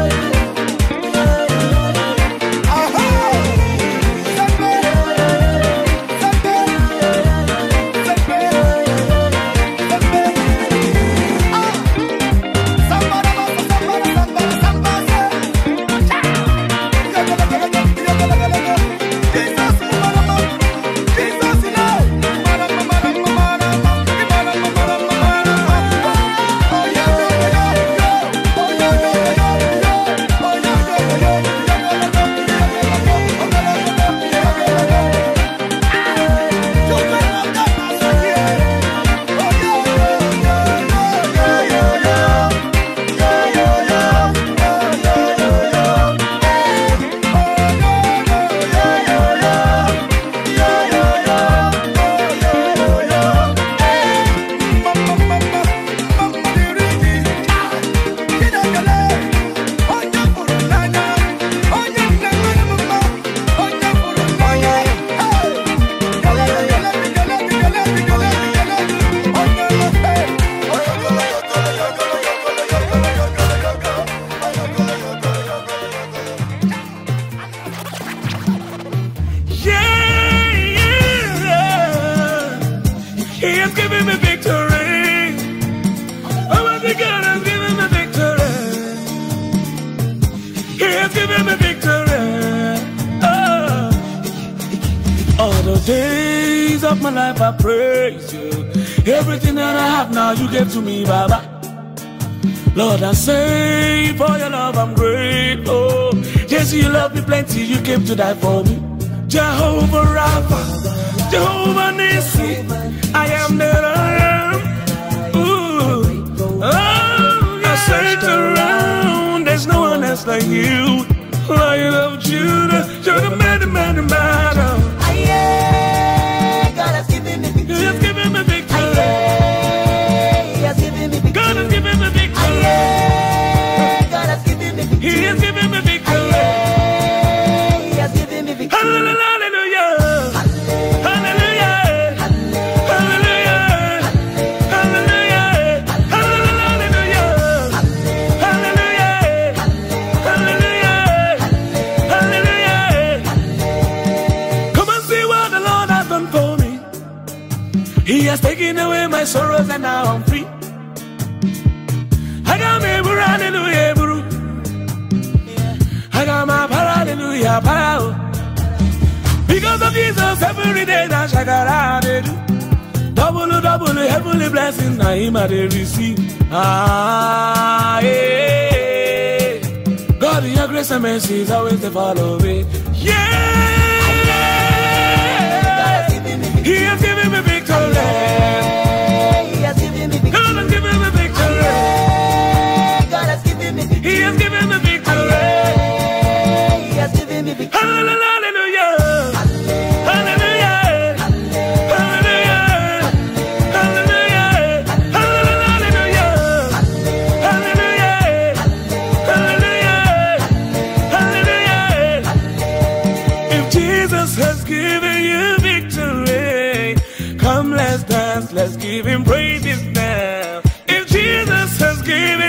He has given me victory. Oh, my God has given me victory. He has given me victory. Oh. All the days of my life I praise you. Everything that I have now you gave to me, Baba. Lord, I say for your love I'm grateful. Yes, you love me plenty, you came to die for me. Jehovah Rapha, Jehovah Nissi, I am that I am. Ooh, oh, I searched around, there's no one else like you. Lion of Judah, you're the man, the man, the man. Aye, God has given me victory. He has given me victory. Aye, He has given me victory. God has given me victory. Aye, God has given me victory. He has given me victory. Aye, He has given me victory. Hallelujah. He has taken away my sorrows and now I'm free. I got me buru, hallelujah, buru. I got my para, hallelujah, para. Because of Jesus, every day that shakara they do. Double, double, heavenly blessings, now him I they receive. Ah, yeah. God, your grace and mercy is always to follow me. Yeah. He has given me victory. He has given me victory. God has given me victory. God has given me victory. He has given me victory. He has given me victory. Hallelujah. Hallelujah. Hallelujah. Hallelujah. Hallelujah.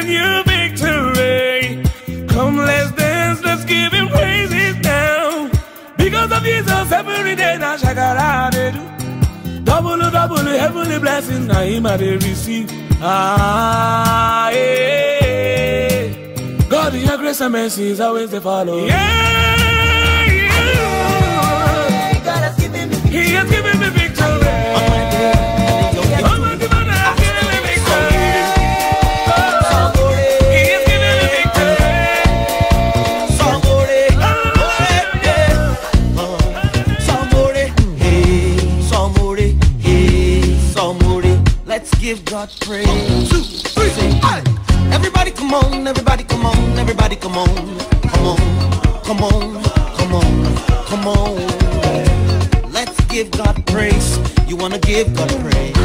giving you victory. Come, let's dance, let's give him praises now. Because of Jesus, every day now shakara they do. Double, double, heavenly blessings now him I they receive. Ah, yeah. God, your grace and mercy is always the follow. Yeah, yeah. God has given me He has given me victory. Give God praise. One, two, three, hey. Everybody come on, everybody come on, everybody come on, come on, come on, come on, come on. Let's give God praise. You wanna give God praise?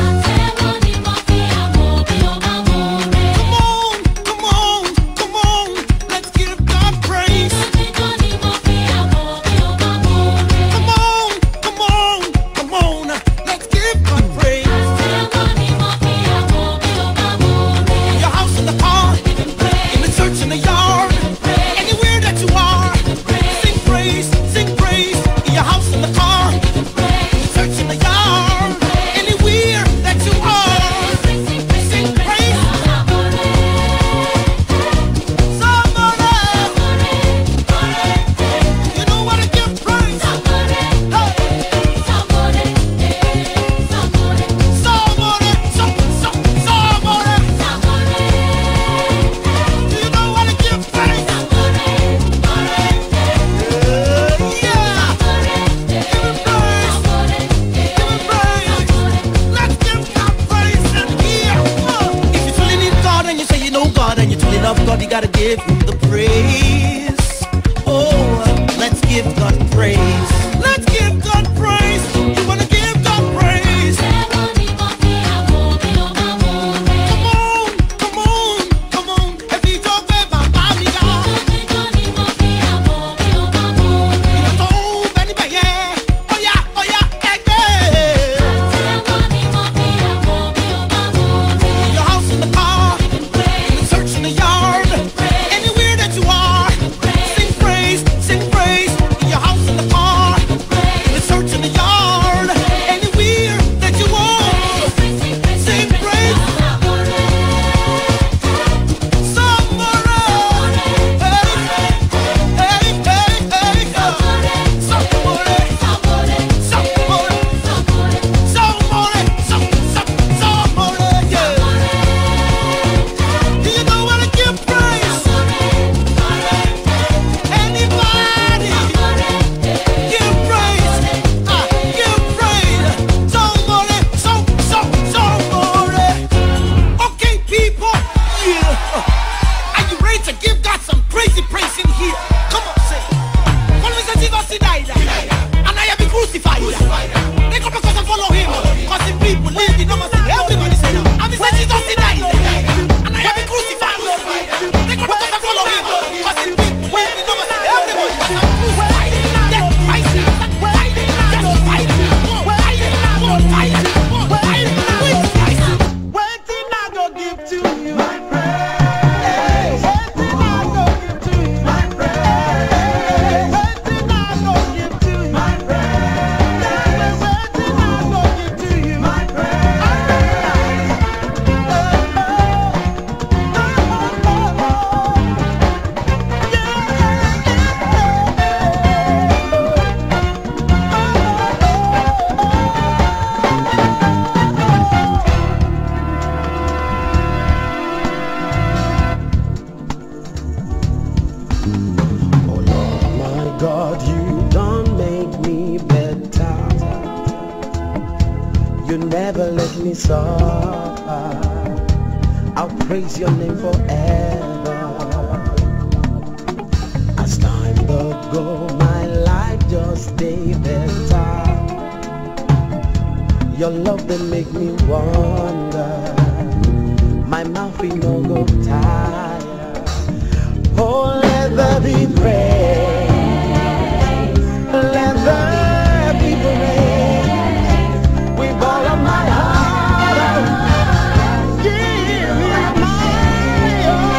God, you gotta give him the praise. Oh, let's give God praise. Let's give God praise. You wanna give God praise? Come on, come on, come on. If you talk about Bobby God, you don't anybody, yeah. Oh yeah, oh yeah, your house in the car, in the church in the yard. Anywhere that you are, sing praise, sing praise. In your house, in the car, in the church, in the yard. Anywhere that you are, sing praise. Somebody, hey, hey, hey, hey, somebody, somebody, somebody, somebody, somebody, yeah. Do you know what to give praise? Anybody give praise? Ah, give praise. Somebody, so, so, somebody. Okay, people, yeah. Are you ready to give God some crazy praise in here? Come on, say. When we say Jesus, he died, and I have been crucified. They come because I follow him. Cause the people live, you know, must say, everybody say, and we say Jesus, he died, and I have been crucified. They come because I follow him. Cause the people live, you know, must say, everybody say, I'm crucified. Yes, I see. Fight. Yes, fight. Fight. Fight. Fight. Which Christ? What did I go give to you? My praise. What did I go give to you? My praise. What did I go give to you? My praise. What did I go give to you? My praise. Oh Lord, my God, you don't make me better. You never let me suffer. I'll praise your name forever. As time does go, my life just stay better. Your love they make me wonder. My mouth will no go tired. Oh, let there be praise. Let there be praise. With all of my heart, I'll give you my all.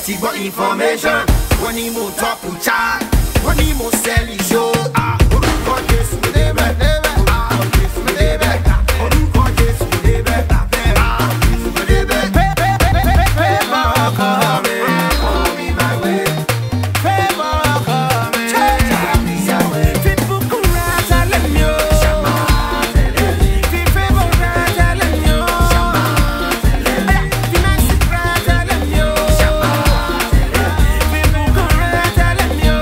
ti gbọ́ information. Wọ́n ní mo top chart, wọ́n ní mo sell show. Ah, orúkọ Jésù débẹ̀, ah, Jésù débẹ̀, orúkọ Jésù débẹ̀, ah, Jésù débẹ̀. Favour coming, coming my way. Favour coming, take me away. People cry, tell them yo. People cry, tell them yo. The mercy cry, tell them yo. People cry, tell them yo.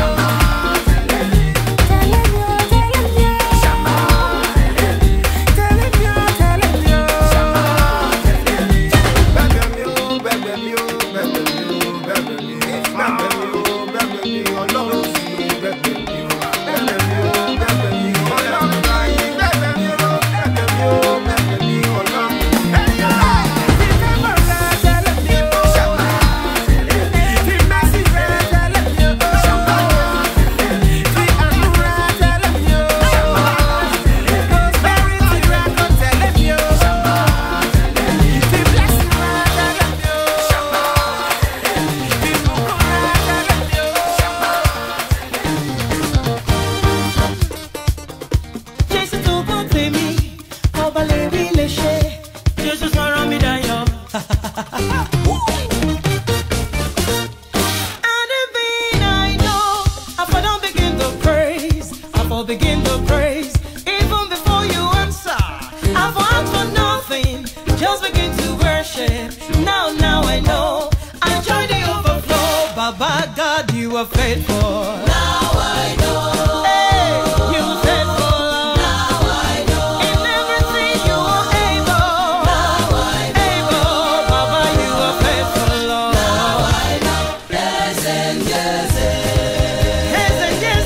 Begin the praise even before you answer. I've asked for nothing, just begin to worship. Now, now I know I join the overflow. Baba God, you are faithful. Now I know. Hey, you are faithful. Now I know. In everything you are able. Now I know. Able, Baba, you are faithful, Lord. Now I know. Yes and yes. Yes and yes.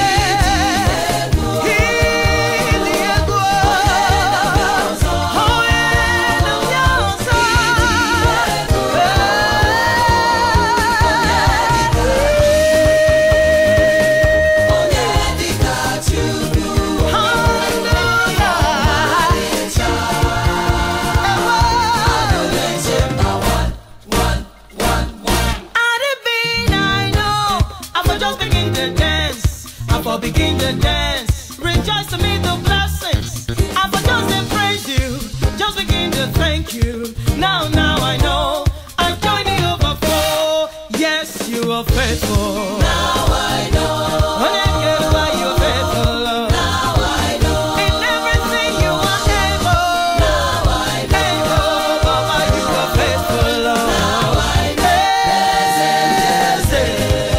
Begin to dance, rejoice to meet the blessings. I for just to praise you, just begin to thank you. Now, now I know I join the overflow. Yes, you are faithful. Now I know. When I get why you're faithful, Lord. Now I know. In everything you are able. Now I know. Able, Baba, you are faithful, Lord. Now I know. Yes, yes, yes.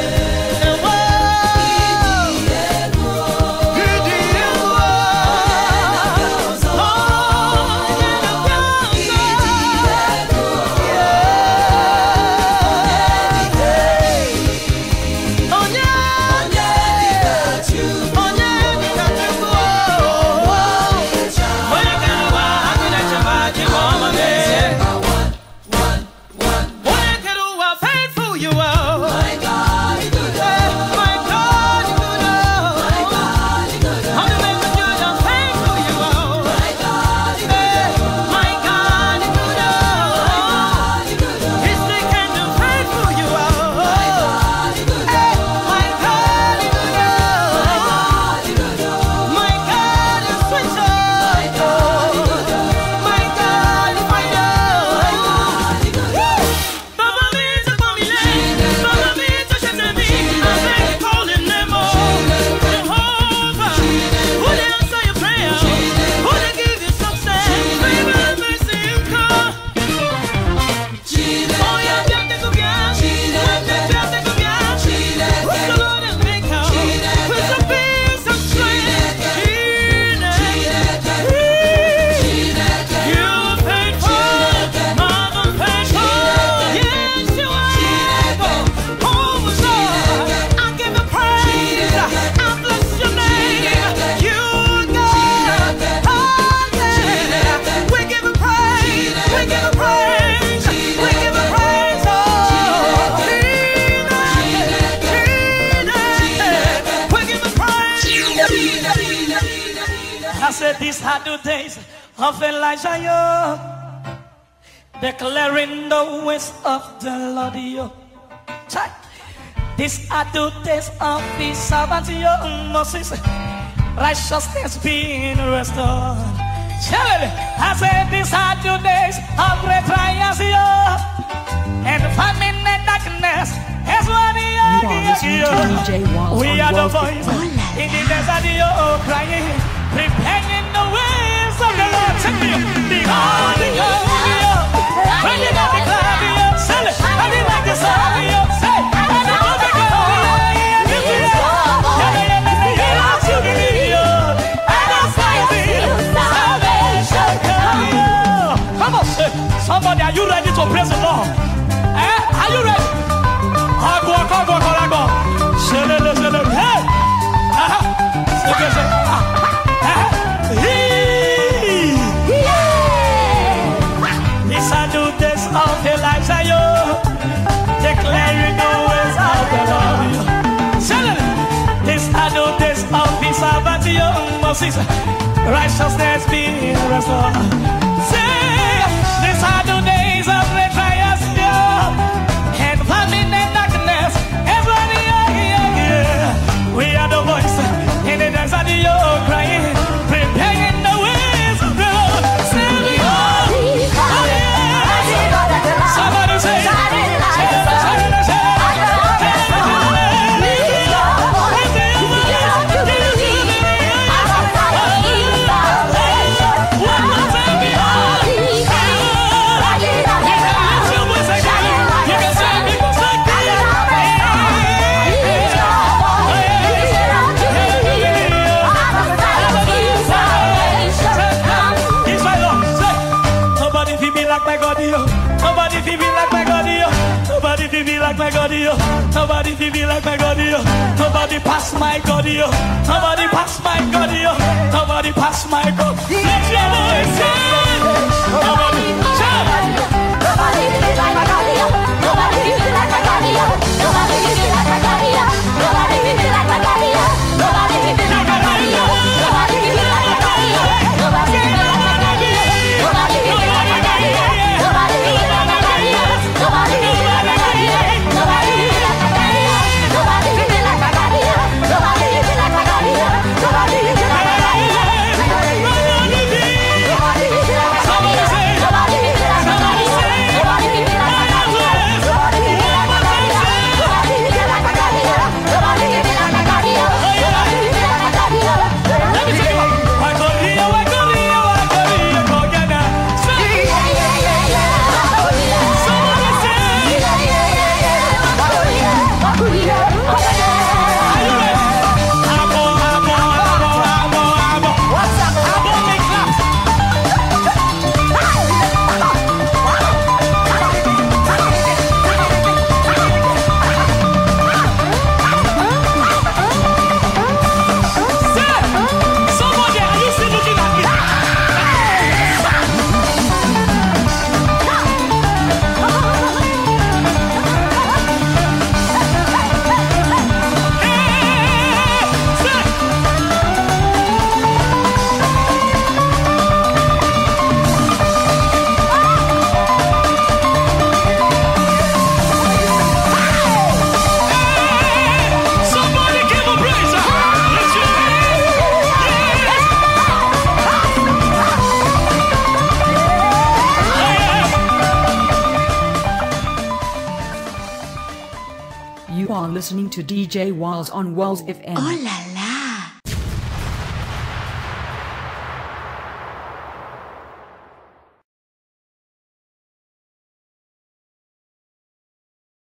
said these are the days of Elijah, yo, declaring the ways of the Lord, yo. Check. These are the days of the servant of Moses. Righteousness being restored. Tell it. I said these are the days of great trials, and famine and darkness. As one You are listening to D J Walls we on are the World voice Fifth. in the desert, you're crying, preparing the ways of the Lord. Tell me, behold, the God, when you got the cloud, sell it. I didn't like the song, say, I didn't know the God, come on, somebody, are you ready to praise the Lord? Eh? Are you ready? Come on, come on, come on, come on. Hey! These are the days of Elijah, yo, declaring the ways of the Lord. These are the days of the servant, yo, Moses, righteousness being restored. Say, these are the days of the trials, yo, and famine and darkness. Everybody, yeah, yeah. We are the voice in the desert, you're crying, preparing the ways of the Lord. Say, oh, oh, yeah. Somebody say, nobody feel me like my God, yo. Nobody feel me like my God, yo. Nobody feel me like my God, yo. Nobody pass my God, yo. Nobody pass my God, yo. Nobody pass my God. Let your voice sing. Nobody, nobody feel me like my God, yo. Nobody feel me like my God, yo. Nobody feel me like my God, yo. Nobody feel me like my God, yo. Nobody feel me like my God, yo. Nobody feel me like my God, yo. Nobody feel me like my God, yo. Nobody feel me like my God, yo. Nobody feel me like my God, yo. Nobody feel me like my God, yo. Nobody feel me like my God, yo. Nobody feel me like my God, yo. Nobody feel me like my God, yo. Nobody feel me like my God, yo. Nobody feel me like my God, yo. Nobody feel me like my God, yo. You are listening to D J Walls on Walls F M. Oh la la.